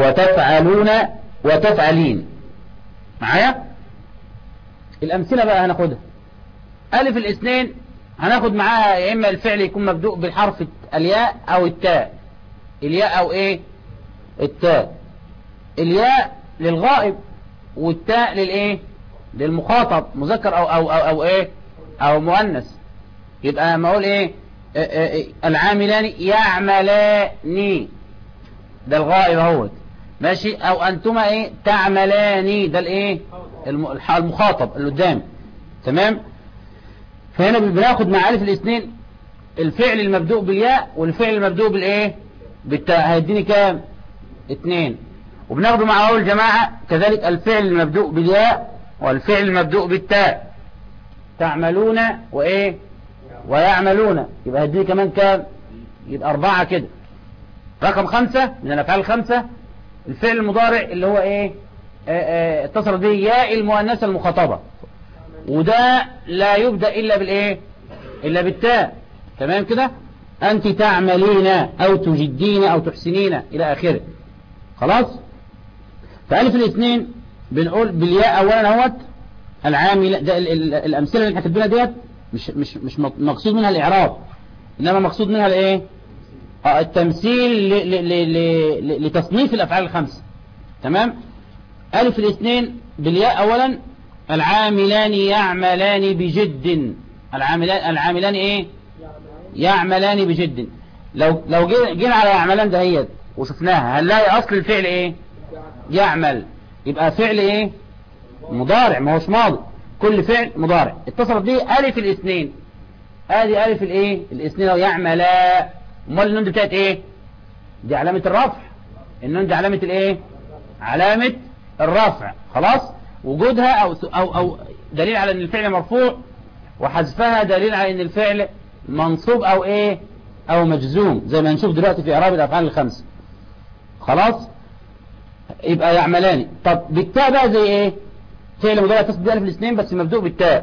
وتفعلين. معايا الامثلة بقى هناخدها. الف الاثنين هناخد معاها يا اما الفعل يكون مبدوء بالحرف الياء او التاء الياء او ايه التاء. الياء للغائب والتاء للايه للمخاطب مذكر او ايه او مؤنث. يبقى ما اقول ايه العاملان يعملان ده الغائب اهوت ماشي او انتما ايه تعملان ده الايه المخاطب اللي قدام تمام. فهنا بناخد مع الف الاثنين الفعل المبدوء بالياء والفعل المبدوء بالايه بالتاء هيديني كام 2. وبناخده مع واو الجماعة كذلك الفعل المبدوء بالياء والفعل المبدوء بالتاء تعملون وايه ويعملون يبقى هيديني كمان كام يبقى 4 كده. رقم 5 من الافعال الخمسة الفعل المضارع اللي هو ايه اتصل به ياء المؤنثة المخاطبة وده لا يبدأ الا بالايه الا بالتاء تمام كده. انت تعملين او تجدين او تحسنين الى اخره خلاص. فالف الاثنين بنقول بالياء اولا اهوت العامل ده الامثله اللي احنا كاتبينها ديت مش مقصود منها الاعراب انما مقصود منها الايه التمثيل لتصنيف الافعال الخمسه تمام. الف الاثنين بالياء اولا العاملان يعملان بجد العاملان ايه يعملان بجد. لو جينا على يعملان دهيت وشفناها هنلاقي اصل الفعل ايه يعمل يبقى فعل ايه مضارع ما هوش ماضي. كل فعل مضارع اتصلت به الف الاثنين ادي الف الايه الاثنين لو يعملا. امال النون دي بتاعت ايه دي علامة الرفع. النون دي علامة الايه علامة الرفع خلاص. وجودها او دليل على ان الفعل مرفوع وحذفها دليل على ان الفعل منصوب او ايه او مجزوم زي ما هنشوف دلوقتي في اعراب الافعال الخمسه خلاص. يبقى يعملان. طب بالتاء بقى زي ايه فعل مضارع يتصل بالالف الاثنين بس مبدوء بالتاء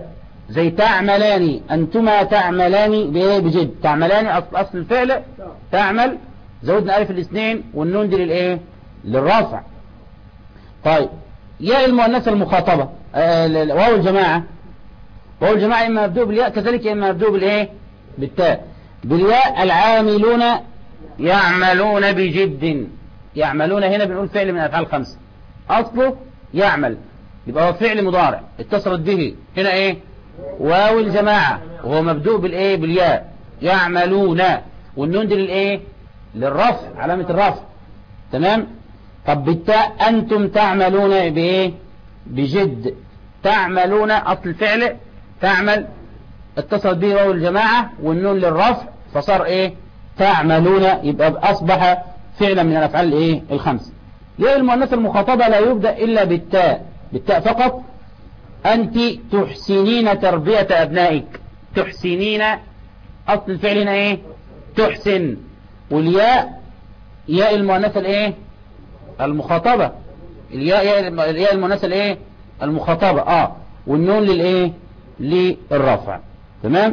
زي تعملان، أنتما تعملان بإيه؟ بجد. تعملان أصل الفعل تعمل، زودنا ألف الاثنين والنون دي للإيه؟ للرفع. طيب ياء المؤنثة المخاطبة واو الجماعة، واو الجماعة إما مبدوء بالياء كذلك إما مبدوء بالإيه؟ بالتاء. بالياء العاملون يعملون بجد. يعملون هنا بنقول فعل من أفعال خمسة، أصله يعمل، يبقى هو فعل مضارع اتصلت به هنا إيه؟ واو الجماعة، وهو مبدوء بالإيه؟ بالياء. يعملون، والنون دي للإيه؟ للرفع، علامة الرفع. تمام. طب بالتاء أنتم تعملون بإيه؟ بجد. تعملون أصل الفعل تعمل اتصلت به واو الجماعة والنون للرفع فصار إيه؟ تعملون، يبقى أصبح فعلا من الأفعال الإيه؟ الخمس. ياء المؤنث المخاطبة لا يبدأ إلا بالتاء، بالتاء فقط. أنت تحسنين تربية أبنائك. تحسنين أصل الفعل هنا إيه؟ تحسن. والياء ياء المؤنثة الإيه؟ المخاطبة. الياء المؤنثة الإيه؟ المخاطبة. والنون للإيه؟ للرفع. تمام.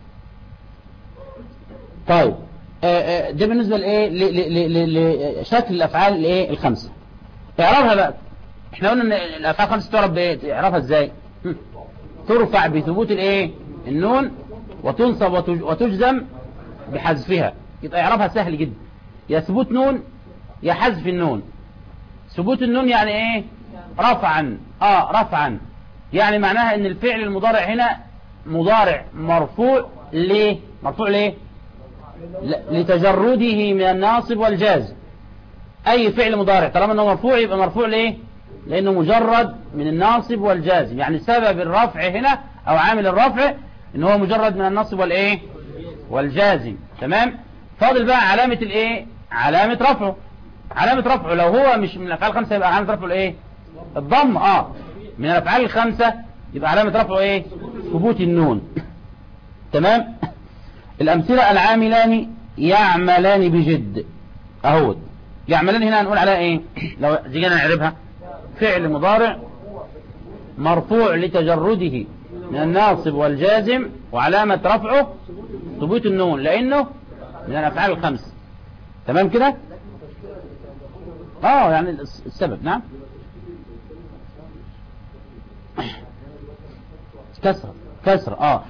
طيب ده بالنسبة لإيه؟ لشكل الأفعال الإيه؟ الخمسة. اعرفها بقى. احنا قلنا ان الأفعال الخمسة تعرف بإيه؟ اعرفها ازاي؟ ترفع بثبوت الإيه؟ النون، وتنصب وتجزم بحذفها. يبقى اعرفها سهل جدا، يا ثبوت نون يا حذف النون. ثبوت النون يعني ايه؟ رفعا. رفعا يعني معناها ان الفعل المضارع هنا مضارع مرفوع. ليه مرفوع؟ ليه؟ لتجرده من الناصب والجازم. اي فعل مضارع طالما انه مرفوع يبقى مرفوع ليه؟ لانه مجرد من الناصب والجازم. يعني سبب الرفع هنا او عامل الرفع ان هو مجرد من الناصب والايه؟ والجازم. تمام. فاضل بقى علامة الايه؟ علامة رفعه. علامة رفعه لو هو مش من الافعال الخمسة يبقى علامة رفعه الايه؟ الضم. من الافعال الخمسة يبقى علامة رفعه ايه؟ ثبوت النون. تمام. الامثلة العاملان يعملان بجد. اهو يعملان هنا هنقول عليها ايه؟ لو جينا نعربها فعل مضارع مرفوع لتجرده من الناصب والجازم، وعلامة رفعه ثبوت النون لانه من الافعال الخمس. تمام كده. يعني السبب. نعم. كسر.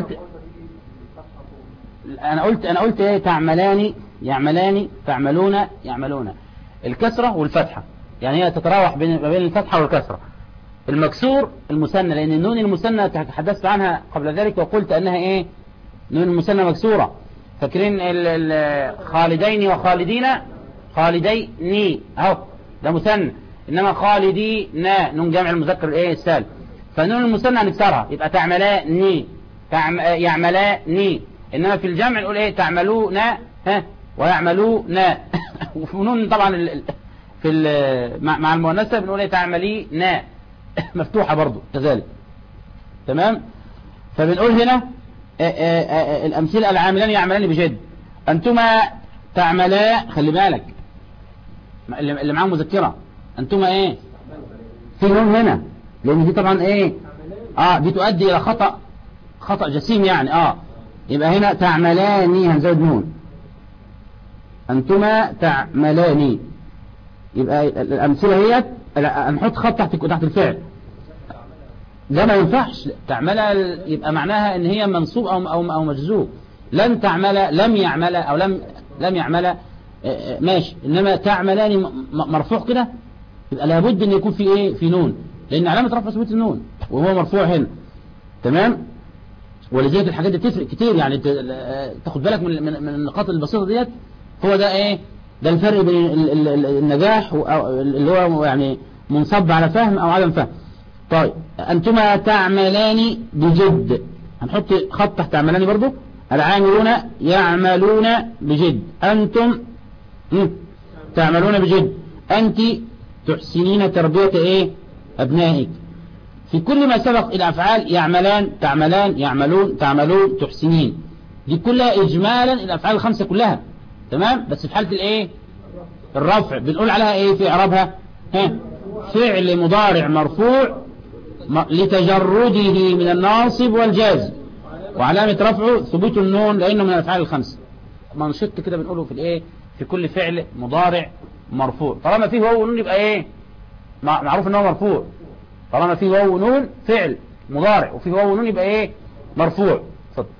انا قلت ايه؟ تعملان يعملان، تعملون. الكسرة والفتحة يعني هي تتراوح ما بين الفتحة والكسرة. المكسور المثنى، لان النون المثنى تحدثت عنها قبل ذلك وقلت انها ايه؟ نون المثنى مكسورة. فاكرين خالدين وخالدين؟ خالدين اهو ده مثنى، انما خالدينا نون جمع المذكر الايه؟ السالم. فنون المثنى هنكسرها يبقى تعملان يعملان. انما في الجمع نقول ايه؟ تعملون ويعملون. وفي نون طبعا مع المؤنثة بنقول ايه؟ تعملين مفتوحة برضو كذلك. تمام. فبنقول هنا الأمثلة العاملان يعملان بجد. أنتما تعملا، خلي بالك اللي معاه مذكرة، أنتما إيه؟ في نون هنا لأن دي طبعا إيه؟ دي تؤدي إلى خطأ جسيم يعني. يبقى هنا تعملاني هنزود نون. أنتما تعملاني. يبقى الأمثلة هي هنحط خط تحت الفعل. ده ما ينفعش. تعمل يبقى معناها ان هي منصوب او مجزوم. لن تعمل، لم يعمل، او لم يعمل ماشي. انما تعملان مرفوع كده يبقى لابد ان يكون في ايه؟ في نون، لان علامة رفع ثبوت النون وهو مرفوع هنا. تمام. ولذلك الحاجات دي بتفرق كتير يعني. تاخد بالك من النقاط البسيطة ديت. هو ده ايه؟ ده الفرق بين النجاح اللي هو يعني منصب على فهم او عدم فهم. طيب أنتما تعملان بجد، هنحط خط تحت تعملان برضو. العاملون يعملون بجد. أنتم تعملون بجد. أنت تحسنين تربية إيه؟ أبنائك. في كل ما سبق الأفعال يعملان، تعملان، يعملون، تعملون، تحسنين، دي كلها إجمالا الأفعال الخمسة كلها. تمام. بس في حالة الإيه؟ الرفع بنقول عليها إيه في إعرابها؟ فعل مضارع مرفوع لتجرده من الناصب والجازم، وعلامة رفعه ثبوت النون لأنه من الأفعال الخمسة. منشط كده بنقوله في الإيه، في كل فعل مضارع مرفوع طالما فيه واو ونون يبقى إيه معروف إنه مرفوع. طالما فيه واو ونون فعل مضارع وفيه واو ونون يبقى إيه مرفوع. اتفضل.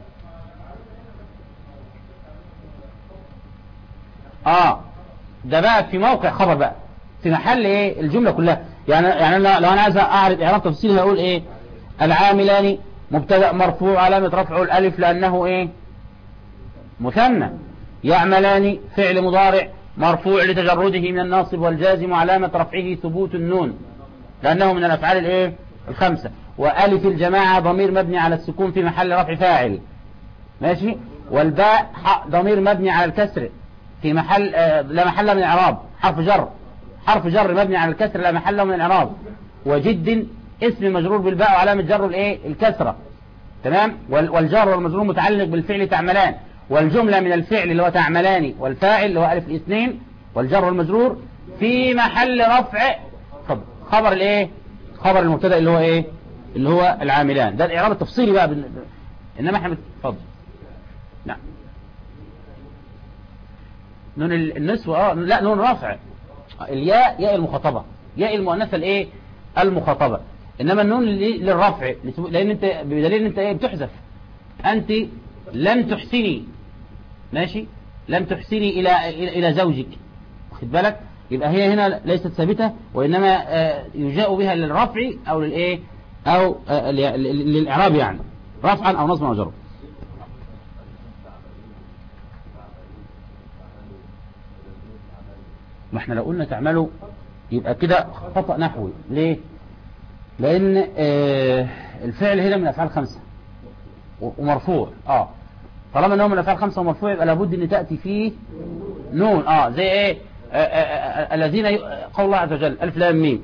ده بقى في موقع خبر بقى في محل ايه الجملة كلها. يعني لو انا عايز اعرض اعراب تفصيلي هقول ايه العاملان مبتدا مرفوع علامة رفعه الالف لانه ايه مثنى. يعملان فعل مضارع مرفوع لتجرده من الناصب والجازم وعلامة رفعه ثبوت النون لانه من الافعال الايه الخمسة. والف الجماعة ضمير مبني على السكون في محل رفع فاعل ماشي. والباء ضمير مبني على الكسر في محل لا محل من الاعراب حرف جر مبني على الكسر لا محل من الاعراب. وجد اسم مجرور بالباء وعلامة جره الايه الكسرة تمام. والجر والمجرور متعلق بالفعل تعملان والجملة من الفعل اللي هو تعملان والفاعل اللي هو الف الاثنين والجر والمجرور في محل رفع خبر الايه خبر المبتدا اللي هو ايه اللي هو العاملان. ده الاعراب التفصيلي بقى انما احنا اتفضل. نعم نون النسوة لا نون رفع الياء ياء المخاطبة ياء المؤنثة الايه المخاطبة. انما النون للرفع لان انت بدليل ان انت ايه بتحذف. انت لم تحسني ماشي لم تحسني الى زوجك واخد بالك. يبقى هي هنا ليست ثابتة وانما يجاء بها للرفع او للايه او للاعراب يعني رفعا او نصبا او جرا. ما احنا لو قلنا تعملوا يبقى كده خطأ نحوي. ليه؟ لان الفعل هنا من الافعال الخمسة ومرفوع طالما انه من الافعال الخمسة ومرفوع يبقى لابد ان تأتي فيه نون زي ايه الذين قول الله عز وجل الف لام ميم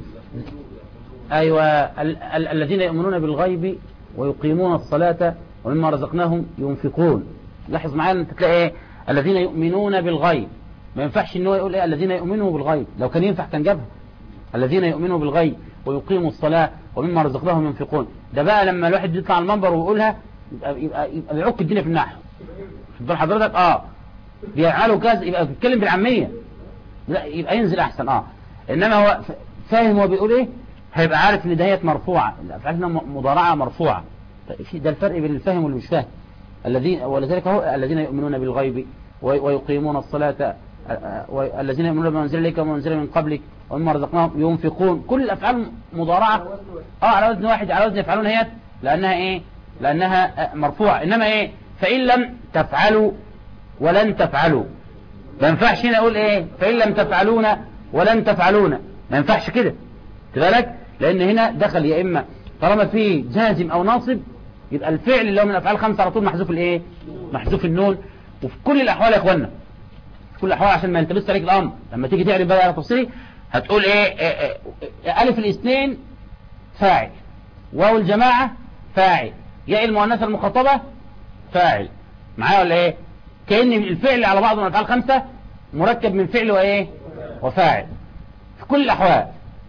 ايوه الذين يؤمنون بالغيب ويقيمون الصلاة ومما رزقناهم ينفقون. لاحظ معايا انت تلاقي ايه الذين يؤمنون بالغيب. ما ينفعش ان هو يقول ايه الذين يؤمنوا بالغيب. لو كان ينفع كان جابها الذين يؤمنوا بالغيب ويقيموا الصلاة ومما رزقناهم ينفقون. ده بقى لما الواحد يطلع المنبر ويقولها يبقى بيعك الدنيا في النحو. خد بال حضرتك بيفعلوا كذا يبقى بيتكلم بالعامية لا يبقى ينزل احسن انما هو فاهم هو بيقول ايه هيبقى عارف ان دهيت مرفوعة الافعال هنا مضارعة مرفوعة. ده الفرق بين الفاهم واللي مش فاهم. الذين ولذلك هو الذين يؤمنون بالغيب ويقيمون الصلاة الذين يؤمنون بما أنزل إليك وما أنزل من قبلك ومما رزقناهم ينفقون. كل الأفعال مضارعة على وزن واحد على وزن يفعلون هي لأنها إيه لأنها مرفوعة. إنما إيه فإن لم تفعلوا ولن تفعلوا ما ينفعش هنا أقول إيه فإن لم تفعلون ولن تفعلون ما ينفعش كده تبالك. لأن هنا دخل يا إما طالما فيه جازم أو ناصب يبقى الفعل اللي هو من الأفعال الخمسة على طول محذوف الإيه محذوف النون. وفي كل الأحوال يا إخوانا في كل الأحوال عشان ما يلتبس عليك الأمر لما تيجي تعرف بقى على تفصيلي هتقول إيه ألف الاثنين فاعل واو الجماعة فاعل ياء المؤنثة المخاطبة فاعل معايا ولا إيه. كأن الفعل على بعض من الأفعال الخمسة مركب من فعل وإيه وفاعل في كل الأحوال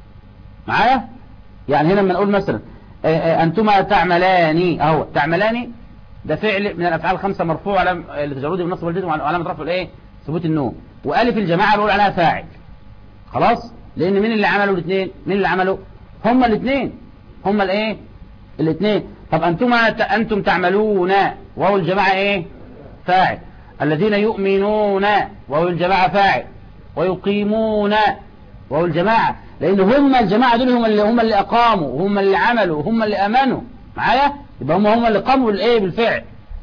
معايا. يعني هنا لما نقول مثلا أنتما تعملان أهو تعملان ده فعل من الأفعال الخمسة مرفوع لتجرده بالنصب والجزم وعلامة رفعه الإيه ثبوت النون. وألف الجماعة بقول عليها فاعل خلاص لأن مين اللي عملوا الاثنين مين اللي عملوا هما الاثنين هما الايه الاثنين. طب أنتم تعملون وهو الجماعة ايه فاعل. الذين يؤمنون وهو الجماعة فاعل. ويقيمون وهو الجماعة لأن هم الجماعة دول هم اللي أقاموا وهم اللي عملوا وهم اللي أمنوا معايا. يبقى هم اللي قاموا بالايه بالفعل.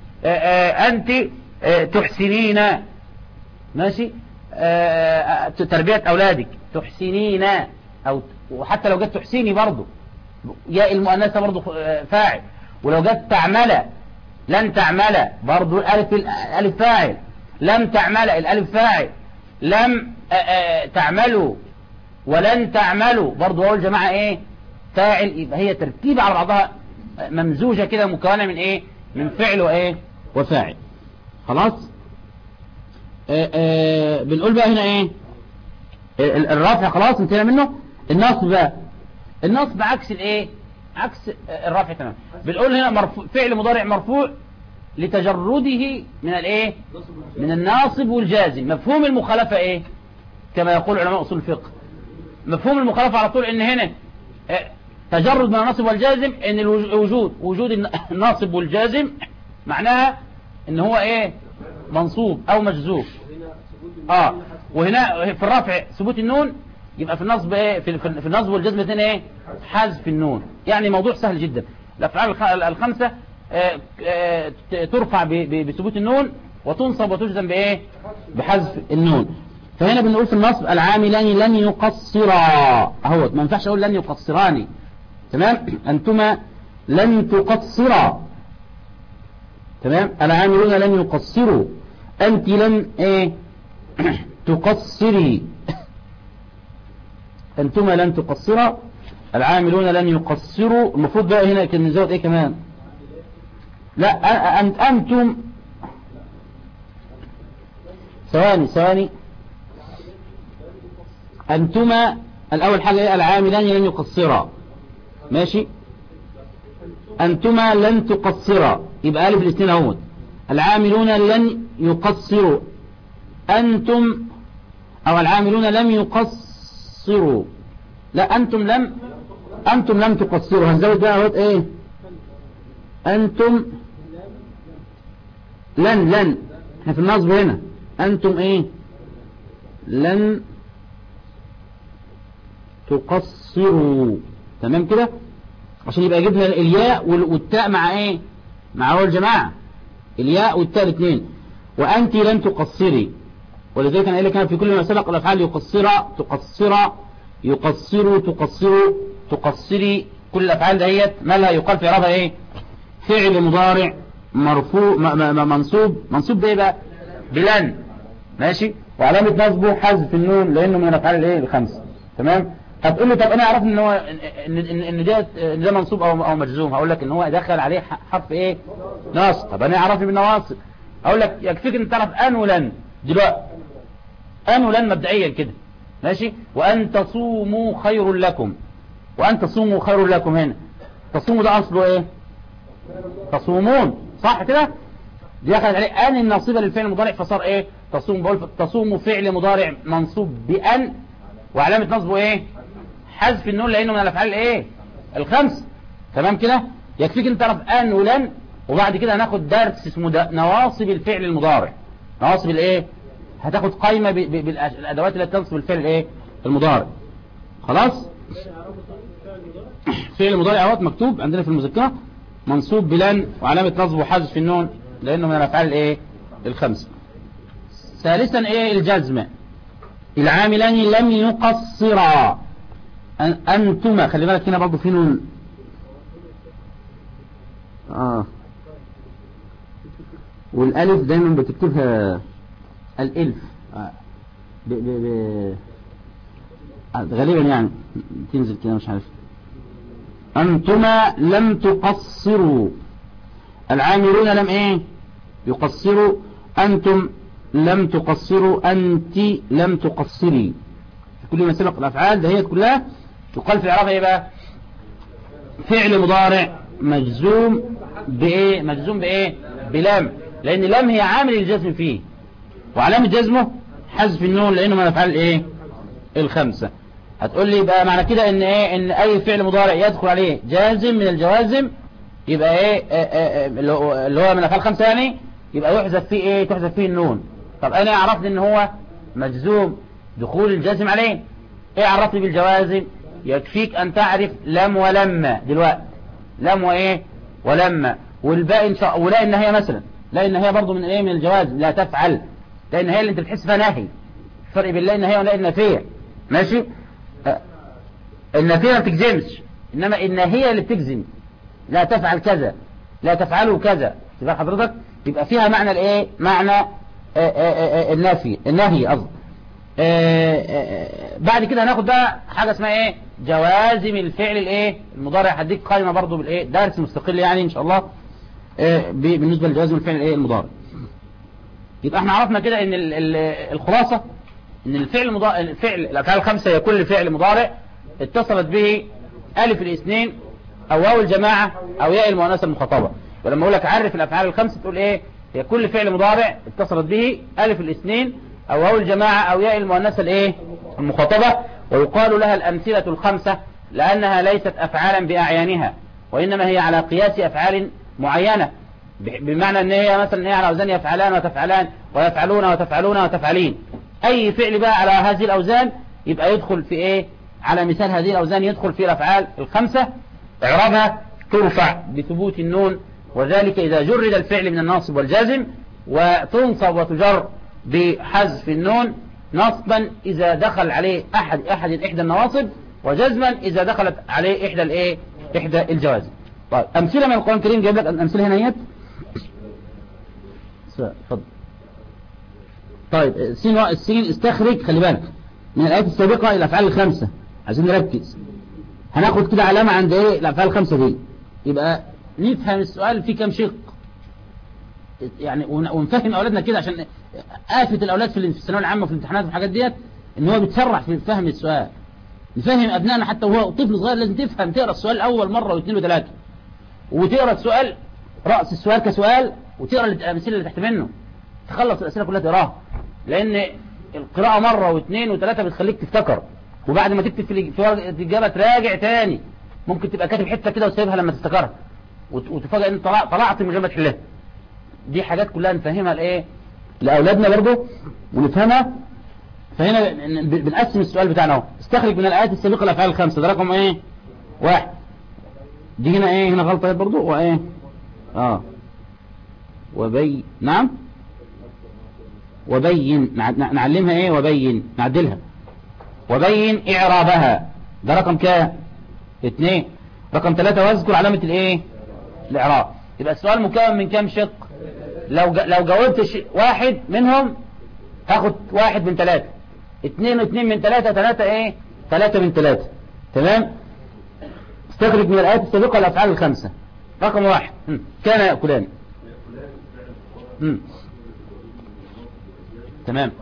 أنت تحسنين ماشي تربية أولادك تحسنين أو وحتى لو جت تحسيني برضو ياء المؤنثة برضو فاعل. ولو جت تعمل لن تعمل برضو الألف فاعل. لم تعمل الألف فاعل. لم تعملوا ولن تعملوا برضو هو الجماعة ايه فاعل. يبقى هي تركيبة على بعضها ممزوجة كده مكونة من ايه من فعل وايه وفاعل خلاص. بنقول بقى هنا ايه الرفع خلاص انتهينا منه. النصب بقى النصب عكس الايه عكس الرفع تمام. بنقول هنا مرفوع، فعل مضارع مرفوع لتجرده من الايه؟ من الناصب والجازم. مفهوم المخالفة ايه؟ كما يقول علماء اصول الفقه، مفهوم المخالفة على طول ان هنا تجرد من الناصب والجازم، ان وجود الناصب والجازم معناها ان هو ايه؟ منصوب او مجزوم. وهنا في الرفع ثبوت النون، يبقى في النصب ايه؟ في النصب والجزم الاثنين ايه؟ حذف النون. يعني موضوع سهل جدا. الافعال الخمسه ترفع بثبوت النون، وتنصب وتجزم بايه؟ بحذف النون. فهنا بنقول في النصب العاملان لن يقصرا اهو، ما ينفعش اقول لن يقصران. تمام؟ انتما لن تقصرا. تمام؟ العاملون لن يقصروا، انت لن ايه؟ تقصري. انتما لن تقصرا، العاملون لن يقصروا. المفروض بقى هنا كان نزود ايه كمان؟ لا انتم، ثواني انتما الاول حاجة ايه؟ العاملان لن يقصرا. ماشي؟ انتما لن تقصرا، يبقى الف الاثنين اهوت. العاملون لن يقصروا، انتم او العاملون لم يقصروا. لا انتم لم تقصروا. هنزود بقى اهوت ايه؟ انتم لن احنا في النصب هنا انتم ايه؟ لن تقصروا. تمام كده؟ عشان يبقى جبنا الياء والتاء مع ايه؟ مع هو الجماعة، الياء والتاء الاثنين. وانت لن تقصري، ولذلك انا قايل لك في كل ما سبق الافعال يقصر، تقصر، يقصر، تقصر، تقصري. كل الافعال دهيت ما لها يقال في اعرابها ايه؟ فعل مضارع مرفوع منصوب بايه بقى؟ بلن. ماشي؟ وعلامة نصبه حذف النون لانه من الافعال الايه؟ الخمسه. تمام؟ هتقول لي طب انا اعرف ان هو ان ده منصوب او مجزوم. هقول لك ان هو دخل عليه حرف ايه؟ ناصب. طب انا اعرف بالنواصب. اقول لك يكفيك ان تعرف ان ولن دلوقتي. ان ولن مبدئيا كده. ماشي؟ وان تصوموا خير لكم، وان تصوموا خير لكم. هنا تصوموا ده اصله ايه؟ تصومون، صح كده؟ دي دخلت عليه ان الناصبه للفعل المضارع، فصار ايه؟ تصوم. بقول تصوموا فعل مضارع منصوب بان، وعلامه نصبه ايه؟ حذف النون لانه من الافعال الايه؟ الخمس. تمام كده؟ يكفيك انت تعرف ان ولن. وبعد كده هناخد درس اسمه نواصب الفعل المضارع. نواصب الايه؟ هتاخد قائمه بالادوات التي تنصب الفعل الايه؟ المضارع. خلاص؟ فعل المضارع اهوت مكتوب عندنا في المذكره منصوب بلن، وعلامه نصبه حذف النون لانه من الافعال الايه؟ الخمسه. ثالثا ايه؟ الجزم. العاملان لم يقصرا. انتما، خلي بالك هنا برضه في نون. والالف دايما بتكتبها الالف غالبا يعني تنزل كده مش عارف. انتما لم تقصروا، العاملون لم ايه؟ يقصروا. انتم لم تقصروا، انت لم تقصري. في كل ما سبق الافعال دهيت كلها يقال في الاعراب ايه بقى؟ فعل مضارع مجزوم بايه؟ مجزوم بايه؟ بلام، لان لام هي عامل الجزم فيه، وعلامه جزمه حذف النون لانه من الافعال الايه؟ الخمسه. هتقول لي بقى معنى كده ان ايه؟ ان اي فعل مضارع يدخل عليه جازم من الجوازم يبقى ايه؟ اللي هو من الافعال الخمسه يعني، يبقى يحذف فيه ايه؟ تحذف فيه النون. طب انا عرفت ان هو مجزوم دخول الجازم عليه. ايه عرفني بالجوازم؟ يكفيك ان تعرف لم ولما دلوقتي. لم وايه؟ ولما. والباقي ان شاء الله. ولا ان هي مثلا، لا ان هي برضو من ايه؟ من الجوازم. لا تفعل، لان هي اللي انت بتحس فيها نهي. الفرق بين لا ان هي ولا النافيه. ماشي؟ النافيه ما بتجزمش، انما الناهيه اللي بتجزم. لا تفعل كذا، لا تفعلوا كذا. تبقى حضرتك يبقى فيها معنى الايه؟ معنى النهي قصدي. بعد كده هناخد بقى حاجه اسمها ايه؟ جوازم الفعل الايه؟ المضارع. هديك قائمه برضو بالايه؟ درس مستقل يعني ان شاء الله بالنسبه لجوازم الفعل الايه؟ المضارع. يبقى احنا عرفنا كده ان الخلاصه ان الفعل الافعال الخمسه هي كل فعل مضارع اتصلت به الف الاثنين او واو الجماعة او ياء المؤنثة المخاطبة. ولما اقول لك عرف الافعال الخمسة تقول ايه؟ هي كل فعل مضارع اتصلت به الف الاثنين او واو الجماعة او ياء المؤنثة الايه المخاطبة. ويقال لها الامثلة الخمسة لانها ليست افعالا باعيانها، وانما هي على قياس افعال معينة، بمعنى ان هي مثلا هي على اوزان يفعلان وتفعلان ويفعلون وتفعلون وتفعلين. اي فعل بقى على هذه الاوزان يبقى يدخل في ايه؟ على مثال هذه الاوزان يدخل في الافعال الخمسة. اعرابها ترفع بثبوت النون، وذلك اذا جرد الفعل من الناصب والجازم، وتنصب وتجر بحذف النون نصبا اذا دخل عليه احدى النواصب، وجزما اذا دخلت عليه احدى الجوازم. طيب امثله من القران الكريم، جايب لك امثله هنا. اتفضل. طيب السين استخرج، خلي بالك من الايات السابقه الى الافعال الخمسه عشان نركز. هناخد كده علامه عند ايه الافعال الخمسه دي، يبقى نفهم السؤال فيه كام شق يعني، ونفهم اولادنا كده، عشان آفة الاولاد في الثانويه العامه وفي الامتحانات والحاجات ديت ان هو بيتسرع في فهم السؤال. نفهم ابنائنا حتى وهو طفل صغير لازم تفهم، تقرا السؤال اول مره واثنين وثلاثه، وتقرا السؤال راس السؤال كسؤال، وتقرا الامثله اللي تحت منه، تخلص الاسئله كلها تقراها، لان القراءه مره واثنين وثلاثه بتخليك تفتكر، وبعد ما تكتب في ورقه الاجابه تراجع تاني، ممكن تبقى كاتب حته كده وسايبها لما تفتكرها وتفاجئ ان طلعت من غير ما تحلها. دي حاجات كلها نفهمها لاولادنا برضه ونفهمها. فهنا بنقسم السؤال بتاعنا اهو، استخرج من الايات السابقه الافعال الخمسه، ده رقم ايه؟ واحد. دي هنا ايه؟ هنا غلطه برضه، وايه؟ نعم، وبين، نعلمها ايه؟ وبين، نعدلها. وبين اعرابها، ده رقم كام؟ 2. رقم 3 واذكر علامة الايه؟ الاعراب. يبقى السؤال مكون من كام شق؟ لو جاوبت واحد منهم هاخد 1 من 3، 2 من 3، 3 ايه؟ 3 من 3. تمام. استخرج من الايات السابقة الافعال الخمسة. رقم 1 كان يأكلان. تمام،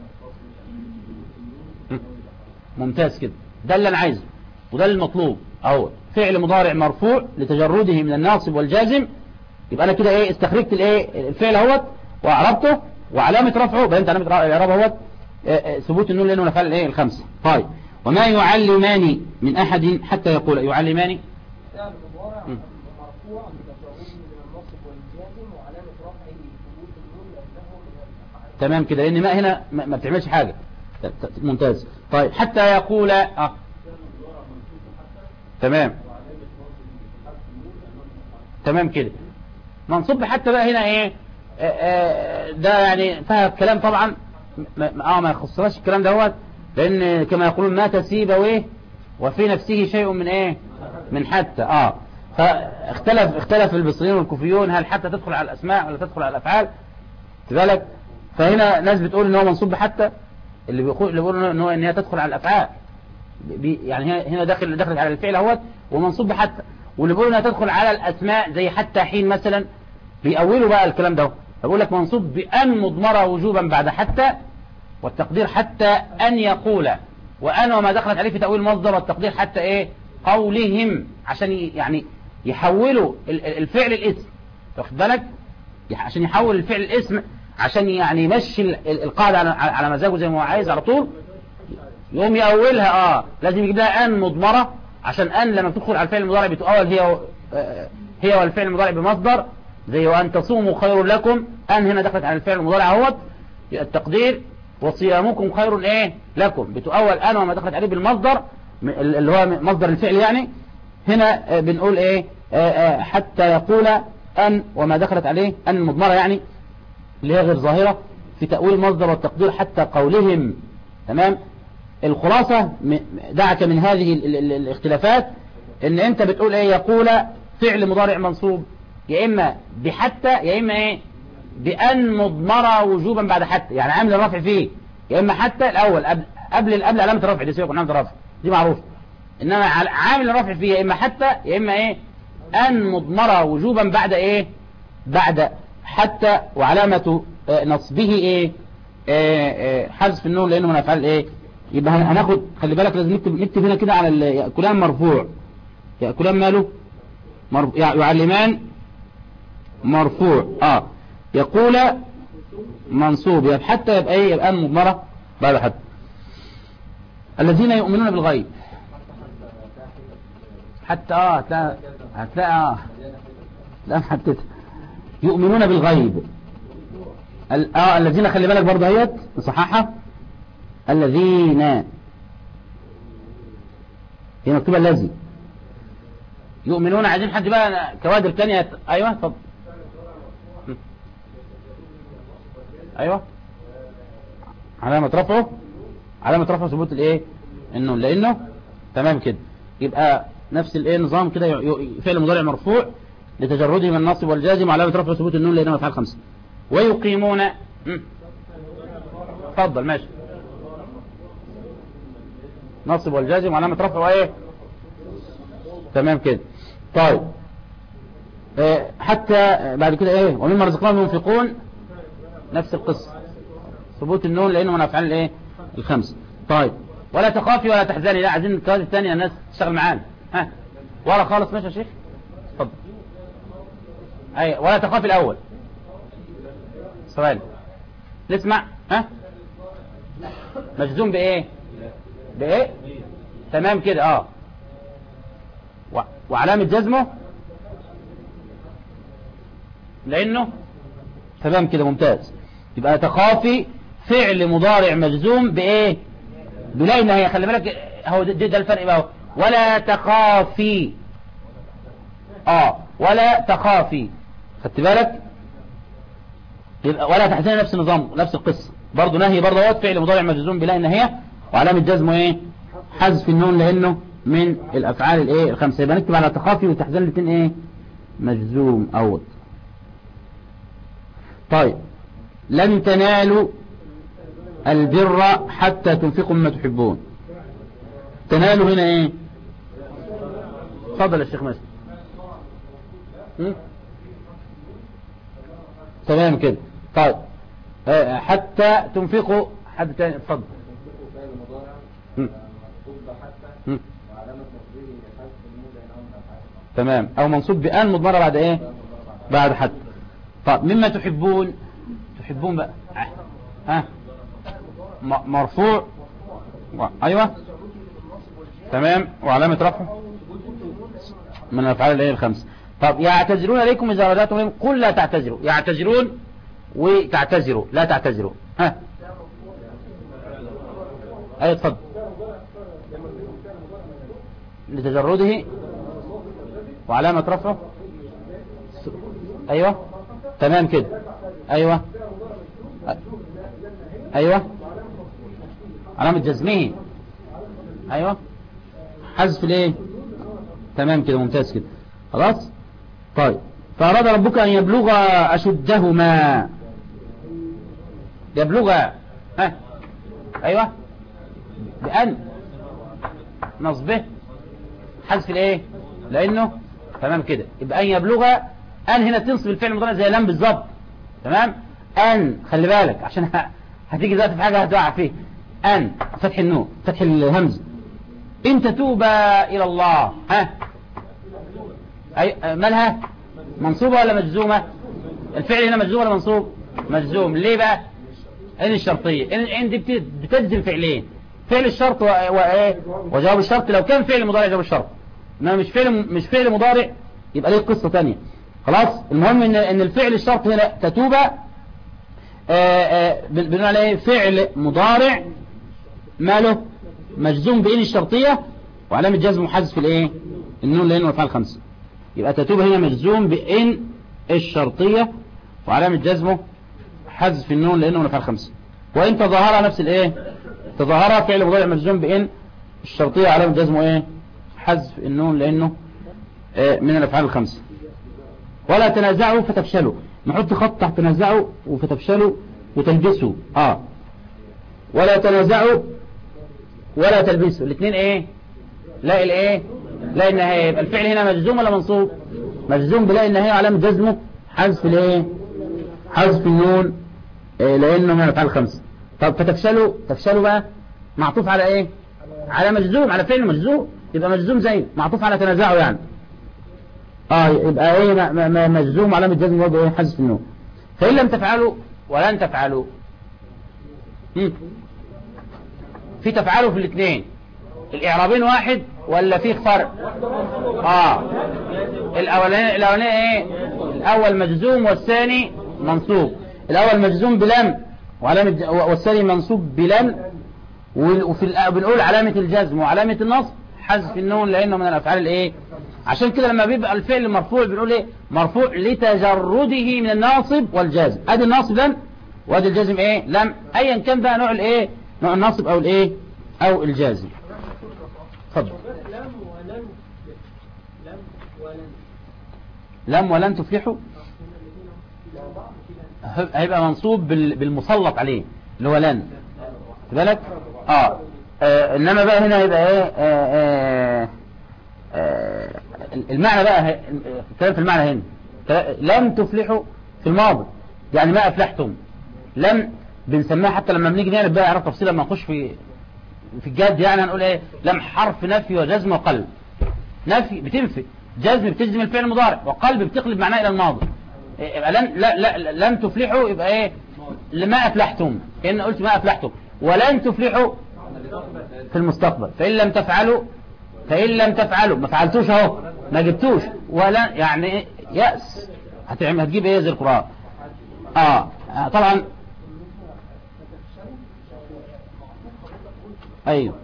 ممتاز كده، ده اللي انا عايزه وده المطلوب اهو. فعل مضارع مرفوع لتجرده من الناصب والجازم، يبقى انا كده ايه؟ استخرجت الايه؟ الفعل اهوت واعربته، وعلامه رفعه بينت علامه الاعراب اهوت ثبوت النون لانه نفعل الايه؟ الخمسه. طيب وما يعلمان من احد حتى يقول. يعلمان فعل مضارع مرفوع لتجرده من الناصب والجازم، وعلامه رفعه ثبوت النون لانه من الافعال. تمام كده، لان ما هنا ما بتعملش حاجه. ممتاز. طيب حتى يقول تمام، تمام كده. منصوب حتى بقى هنا ايه؟ ده يعني فيها كلام طبعا، ما يخصناش الكلام دوت، لان كما يقولون ما تسيب وفي نفسه شيء من ايه؟ من حتى. فاختلف البصريين والكوفيون هل حتى تدخل على الاسماء ولا تدخل على الافعال، بالك. فهنا ناس بتقول ان هو منصوب بحتى، اللي بيقولوا ان هي تدخل على الافعال، يعني هنا دخلت على الفعل اهوت ومنصوب بحتى. واللي بيقولوا انها تدخل على الاسماء زي حتى حين مثلا بيأولوا بقى الكلام ده، فبقول لك منصوب بأن مضمرة وجوبا بعد حتى، والتقدير حتى أن يقول، وأن وما دخلت عليه في تأويل مصدر، والتقدير حتى ايه؟ قولهم، عشان يعني يحولوا الفعل الاسم، واخد بالك؟ عشان يحول الفعل الاسم، عشان يعني يمشي القاعدة على مزاجه زي ما هو عايز على طول، يقوم يأولها. لازم يجيب لها أن مضمرة، عشان أن لما تدخل على الفعل المضارع بتؤول هي والفعل المضارع بمصدر، زي وأن تصوموا خير لكم. أن هنا دخلت على الفعل المضارع اهوت، التقدير وصيامكم خير ايه لكم، بتؤول أن وما دخلت عليه بالمصدر اللي هو مصدر الفعل يعني. هنا بنقول ايه؟ حتى يقول أن وما دخلت عليه أن المضمرة يعني اللي هي غير ظاهرة في تأويل مصدر، والتقدير حتى قولهم. تمام. الخلاصة دعك من هذه الاختلافات، ان انت بتقول ايه؟ يقول فعل مضارع منصوب يا اما بحتى يا اما ايه؟ بأن مضمرة وجوبا بعد حتى، يعني عامل الرفع فيه يا اما حتى الاول قبل علامة الرفع دي، سيبك من علامة الرفع دي معروف، انما عامل الرفع فيه يا اما حتى يا اما ايه؟ أن مضمرة وجوبا بعد ايه؟ بعد حتى، وعلامة نصبه ايه؟ حذف النون لانه من افعال ايه؟ يبقى هناخد، خلي بالك لازم نكتب هنا كده على يأكلان مرفوع. يأكلان ماله؟ يعلمان مرفوع يقول منصوب، يبقى حتى يبقى ايه، يبقى مضمرة بعد حتى. الذين يؤمنون بالغيب، حتى هتلاقي لا حتى يؤمنون بالغيب. الذين، خلي بالك برضه اهيت صححها، الذين هي مكتوبة الذي يؤمنون. عايزين حد بقى كوادر تانية. ايوه اتفضل. ايوه علامة رفعه ثبوت الايه، انه لانه تمام كده. يبقى نفس الايه نظام كده، فعل مضارع مرفوع لتجرده من النصب والجازم، وعلامة رفعه ثبوت النون لانه مفعول 5. ويقيمون اتفضل ماشي، نصب والجازم وعلامة رفعه ايه، تمام كده. طيب حتى بعد كده ايه، ومما رزقناهم ينفقون، نفس القصة، ثبوت النون لانه من افعال الايه 5. طيب ولا تخافي ولا تحزني، لا عايزين الكلمات الثانيه الناس تشتغل معانا. ورا خالص ماشي يا شيخ، اتفضل. اي ولا تخافي الاول، سؤال نسمع. مجزوم بايه، تمام كده. وعلامة جزمه لانه تمام كده، ممتاز. يبقى تخافي فعل مضارع مجزوم بايه، بلين. هي خلي بالك، هو ده الفرق بقى. ولا تخافي ولا تخافي، خدت بالك. يبقى ولا تحزني، نفس النظام نفس القصه برضه، نهي برضه فعل مضارع مجزوم بلين هي، وعلامه جزمه ايه، حذف النون لانه من الافعال الايه 5. يبقى نكتب على تخافي وتحزني الاثنين ايه، مجزوم اول. طيب لن تنالوا البر حتى تنفقوا مما تحبون. تنالوا هنا ايه، اتفضل يا شيخ ماشي. تمام كده. طيب حتى تنفقوا، حد تاني اتفضل. تمام، او منصوب بأن مضمرة بعد ايه، بعد حتى. طيب مما تحبون بقى مرفوع ايوه تمام، وعلامة رفعه من الافعال الايه 5. طب يعتذرون اليكم اذا رجعتم اليهم، قل لا تعتذروا. يعتذرون وتعتذروا، لا تعتذروا. ايوه اتفضل. لتجرده وعلامة رفعه ايوه تمام كده. ايوه علامة جزمه ايوه حذف الايه، تمام كده، ممتاز كده، خلاص. طيب فأراد ربك أن يبلغ أشدهما. يبلغ ايوه بأن نصبه حذف الايه لانه تمام كده. يبقى أن يبلغ، أن هنا تنصب الفعل المضارع زي لم بالظبط، تمام. أن خلي بالك عشان هتيجي دلوقتي في حاجة هتقع فيه. أن فتح النون، فتح الهمز. إن تتوبا إلى الله مالها منصوبة ولا مجزومة؟ الفعل هنا مجزوم ولا منصوب؟ مجزوم. ليه بقى؟ إن الشرطية، إن دي بتجزم فعلين، فعل الشرط وإيه وجواب الشرط. لو كان فعل مضارع جواب الشرط، إنما مش فعل مضارع يبقى ليه قصة تانية. خلاص. المهم إن الفعل الشرط هنا تتوبة بنقول عليه فعل مضارع ماله مجزوم بإن الشرطية، وعلامة جزمه حذف الايه النون لأنه مفعول 5. يبقى تتوبة هنا مجزوم بإن الشرطية، وعلامة جزمه حذف النون لأنه مفعول 5. وإن تظاهرها نفس الايه، تظاهرها فعل مضارع مجزوم بإن الشرطية، علامة جزمه ايه، حذف النون لأنه من الأفعال 5. ولا تنازعوا فتفشلوا، نحط خط تحت تنازعوا وفتفشلوا وتلبسوا. ولا تنازعوا ولا تلبسوا، الاثنين ايه، لا الايه، لا النهايه. يبقى الفعل هنا مجزوم ولا منصوب؟ مجزوم بلا النهايه، علامه جزمه حذف الايه، حذف النون لانه من الافعال 5. طب فتفشلوا، تفشلوا بقى معطوف على ايه، على مجزوم، على فعل مجزوم، يبقى مجزوم زي معطوف على تنازعوا يعني. يبقى ايه مجزوم علامة جزم برضه ايه حذف النون. فإن لم تفعلوا ولن تفعلوا في تفعلوا في الاثنين الإعرابين واحد ولا فيه فرق؟ الأولاني ايه؟ الأول مجزوم والثاني منصوب. الأول مجزوم بلم والثاني منصوب بلم، بنقول علامة الجزم وعلامة النصب حذف النون لأنه من الأفعال الايه؟ عشان كده لما بيبقى الفعل مرفوع بنقول ايه؟ مرفوع لتجرده من الناصب والجازم. ادي الناصب لم وادي الجازم ايه؟ لم، ايا كان بقى نوع الايه؟ نوع الناصب او الايه؟ او الجازم. اتفضل. لم ولن تفلحوا هيبقى منصوب بالمسلط عليه اللي هو لن. خد بالك؟ انما بقى هنا هيبقى ايه؟ المعنى بقى الكلام في المعنى هنا لم تفلحوا في الماضي يعني ما افلحتم. لم بنسميها حتى لما بنيجي نعرف بقى اعرف تفصيل لما نخش في الجد يعني هنقول ايه؟ لم حرف نفي وجزم وقلب. نفي بتنفي، جزم بتجزم الفعل المضارع، وقلب بتقلب معناه الى الماضي. يبقى لن تفلحوا يبقى ايه؟ لما افلحتم ان قلت ما افلحتم. ولن تفلحوا في المستقبل. فإن لم تفعلوا ما فعلتوش اهو ما جبتوش ولا يعني إيه؟ يأس هتجيب ايه زي القرآن. طبعا ايوه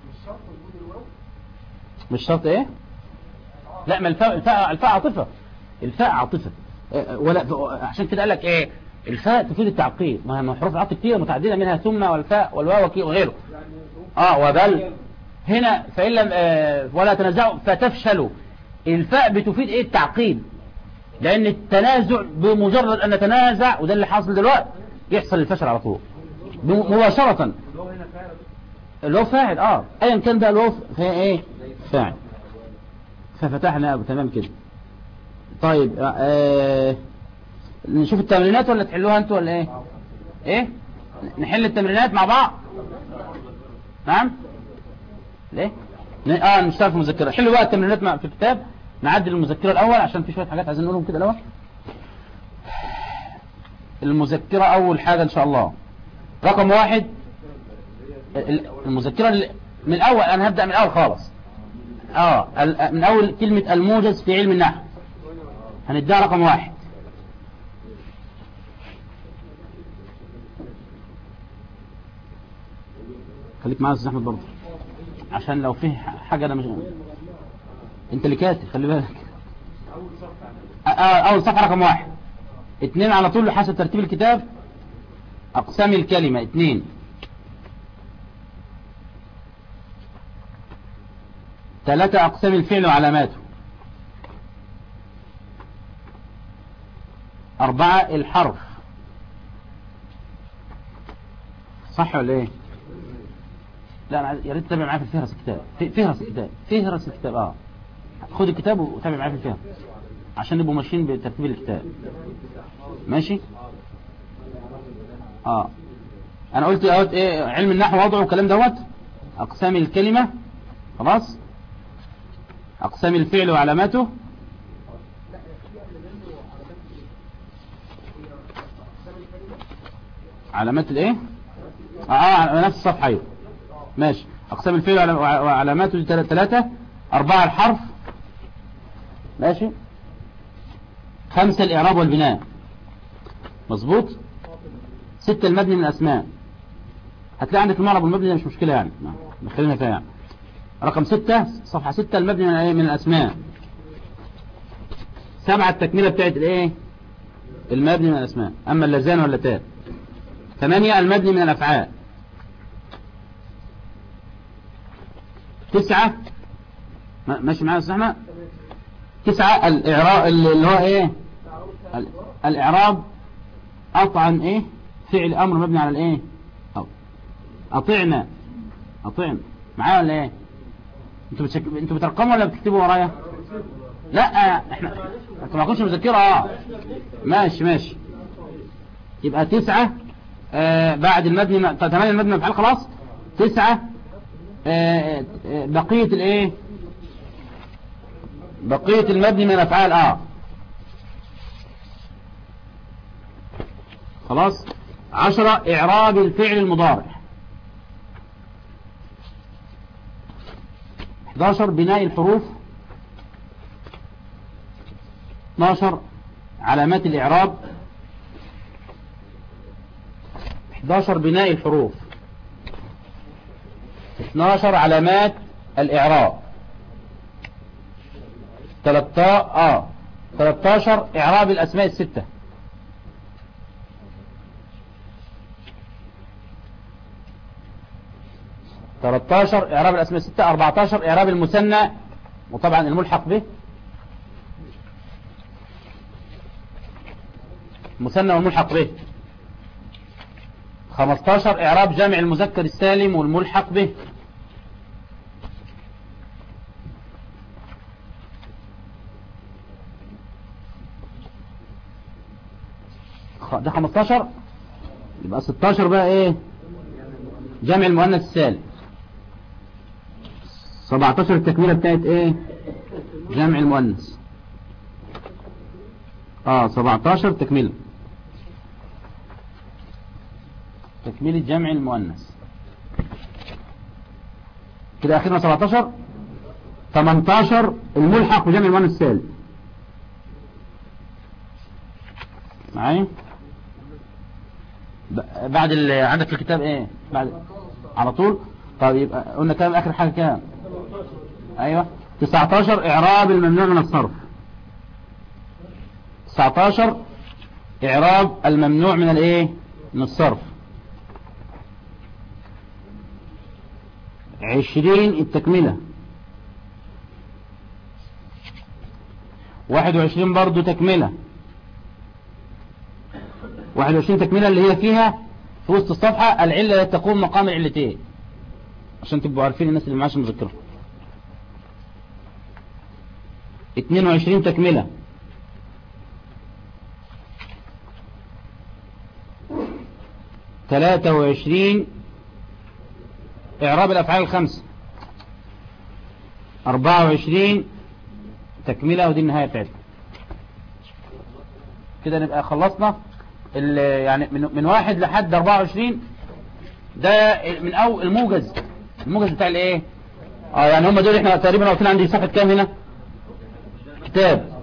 مش شرط ايه؟ لا ما الفاء عاطفة. الفاء عاطفة ولا عشان كده قال لك ايه؟ الفاء تفيد التعقيد، ما هي حروف العطف كتير متعددة منها ثم والفاء والواو وغيره. وبل هنا فإن لم ولا تنازعوا فتفشلوا. الفاء بتفيد ايه؟ التعقيد، لان التنازع بمجرد ان نتنازع وده اللي حاصل دلوقتي يحصل الفشل على طول مباشرة. اللي هو فاعل ايا كان بقى اللي هو فيها ايه؟ فاعل. ففتحنا تمام كده. طيب نشوف التمرينات ولا تحلوها انتوا ولا ايه؟ نحل التمرينات مع بعض. نعم ليه؟ نشتغل في المذكرة. حلوا بقى التمرينات في الكتاب. نعدل المذكرة الأول عشان في شوية حاجات عايزين نقولهم كده الأول. المذكرة أول حاجة إن شاء الله رقم 1 المذكرة من الأول. أنا هبدأ من الأول خالص. من أول كلمة الموجز في علم النحو هنديها رقم 1. خليك معايا يا أستاذ أحمد برضه عشان لو فيه حاجة أنا مش أنت اللي كاتب خلي بالك. أول صفحة رقم 1. 2 على طول حسب ترتيب الكتاب. أقسام الكلمة 2. 3 أقسام الفعل وعلاماته. 4 الحرف. صح ولا ايه؟ لا أنا يا ريت تتابع معايا في الفهرس الكتاب. فهرس الكتاب خد الكتاب وتابع معايا في الفهرس عشان نبقوا ماشيين بترتيب الكتاب. ماشي؟ انا قلت ايه؟ علم النحو وضعه والكلام دوت. اقسام الكلمة خلاص. اقسام الفعل وعلاماته. علامات الايه؟ نفس الصفحة. ايوه ماشي. اقسام الفعل وعلاماته 3. 4 الحرف. ماشي. 5 الاعراب والبناء. مظبوط. 6 المبني من الاسماء. هتلاقي عندك المعرب والمبني مش مشكلة يعني خلينا فيها يعني. رقم 6 صفحة 6 المبني من الاسماء. 7 التكملة بتاعت الايه؟ المبني من الاسماء اما اللذان واللتان. 8 المبني من الافعال. 9 ماشي معايا يا استاذ احمد. 9 الاعراب اللي هو ايه؟ الاعراب اطعن ايه؟ فعل امر مبني على الايه؟ اطعنا معايا ولا ايه؟ انتوا بترقموا ولا بتكتبوا ورايا؟ لا احنا انتوا ما كنتش مذكره. ماشي يبقى 9 بعد المبني 8 المبني مفعول خلاص. 9 بقية الايه؟ بقية المبني من الأفعال خلاص. 10 إعراب الفعل المضارع. 11 بناء الحروف. 12 علامات الإعراب. 11 بناء الحروف. 12 علامات الإعراب. 13 إعراب الأسماء الستة. 13 إعراب الأسماء الستة. 14 إعراب المثنى وطبعا الملحق به، المثنى والملحق به. 15 إعراب جامع المذكر السالم والملحق به. 15. يبقى 16 بقى ايه؟ جمع المؤنث السالم. 17 التكملة بتاعت ايه؟ جمع المؤنث. 17 تكملة جمع المؤنث. كده اخرنا 17. 18 الملحق بجمع المؤنث السالم. معايا؟ بعد عندك في الكتاب ايه؟ بعد على طول. طيب يبقى قلنا كام اخر حاجة كام؟ ايوه 19 اعراب الممنوع من الصرف. 19 اعراب الممنوع من الايه؟ من الصرف. 20 التكملة. 21 برضو تكملة. 21 تكملة اللي هي فيها في وسط الصفحة العلة التي تقوم مقام العلتين، عشان تبقوا عارفين الناس اللي معاش مذكرة. 22 تكملة. 23 إعراب الأفعال الخمسة. 24 تكملة ودي النهاية بتاعتها. كده نبقى خلصنا يعني من 1 لحد 24. ده من أول الموجز بتاع الايه؟ يعني هم دول احنا تقريبا واقفين عندي صفحة كام هنا؟ كتاب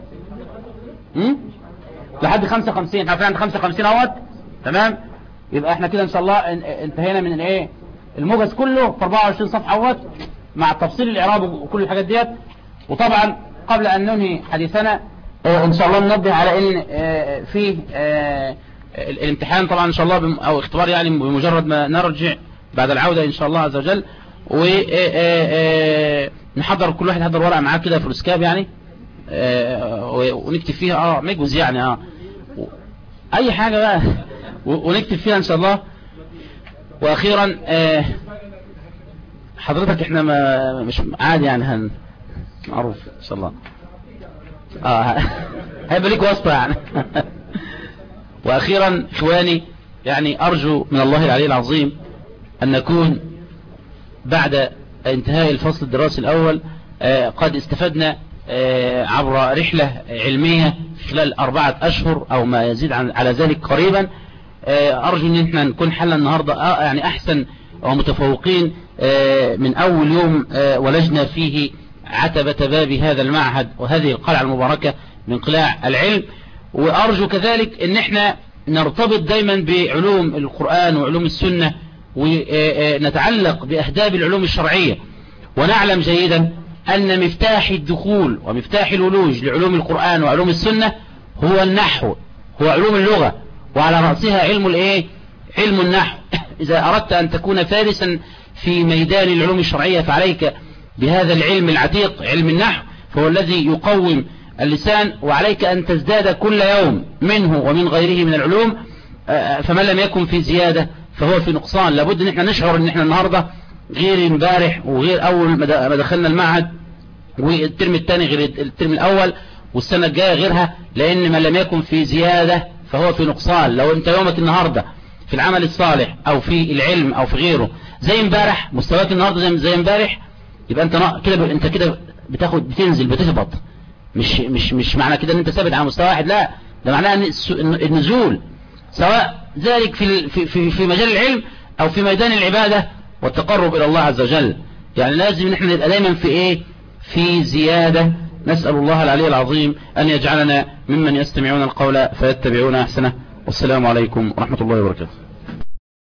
لحد 55. احنا واقفين عند 55 اهوت. تمام. يبقى احنا كده ان شاء الله انتهينا من الايه؟ الموجز كله في 24 صفحة اهوت مع تفصيل الاعراب وكل الحاجات ديت. وطبعا قبل ان ننهي حديثنا ان شاء الله ننبه على ان في الامتحان طبعا ان شاء الله او اختبار يعني بمجرد ما نرجع بعد العودة ان شاء الله عز وجل. ونحضر كل واحد يحضر ورقة معاه كده فلوسكاب يعني ونكتب فيها مجوز يعني اي حاجة بقى ونكتب فيها ان شاء الله. واخيرا حضرتك احنا مش عادي يعني معروف ان شاء الله هيبقى ليك واسطة يعني واخيرا اخواني يعني ارجو من الله العلي العظيم ان نكون بعد انتهاء الفصل الدراسي الاول قد استفدنا عبر رحلة علمية خلال 4 أشهر او ما يزيد على ذلك قريبا. ارجو ان احنا نكون حل النهاردة يعني احسن ومتفوقين من اول يوم ولجنا فيه عتبة باب هذا المعهد وهذه القلعة المباركة من قلاع العلم. وارجو كذلك ان احنا نرتبط دايما بعلوم القرآن وعلوم السنة ونتعلق بأهداب العلوم الشرعية. ونعلم جيدا أن مفتاح الدخول ومفتاح الولوج لعلوم القرآن وعلوم السنة هو النحو، هو علوم اللغة، وعلى رأسها علم الايه؟ علم النحو. إذا أردت أن تكون فارسا في ميدان العلوم الشرعية فعليك بهذا العلم العتيق علم النحو، فهو الذي يقوم اللسان، وعليك أن تزداد كل يوم منه ومن غيره من العلوم. فمن لم يكن في زيادة فهو في نقصان. لابد ان احنا نشعر ان احنا النهاردة غير امبارح وغير اول ما دخلنا المعهد، والترم الثاني غير الترم الاول، والسنة الجاية غيرها، لان من لم يكن في زيادة فهو في نقصان. لو انت يومك النهاردة في العمل الصالح او في العلم او في غيره زي امبارح، مستواك النهاردة زي امبارح، يبقى انت كده بتنزل بتهبط. مش معنى كده ان انت ثابت على مستوى واحد، لا، ده معناه ان النزول سواء ذلك في مجال العلم او في ميدان العبادة والتقرب الى الله عز وجل. يعني لازم ان احنا نبقى دايما في ايه؟ في زيادة. نسأل الله العلي العظيم ان يجعلنا ممن يستمعون القول فيتبعون احسنه. والسلام عليكم ورحمة الله وبركاته.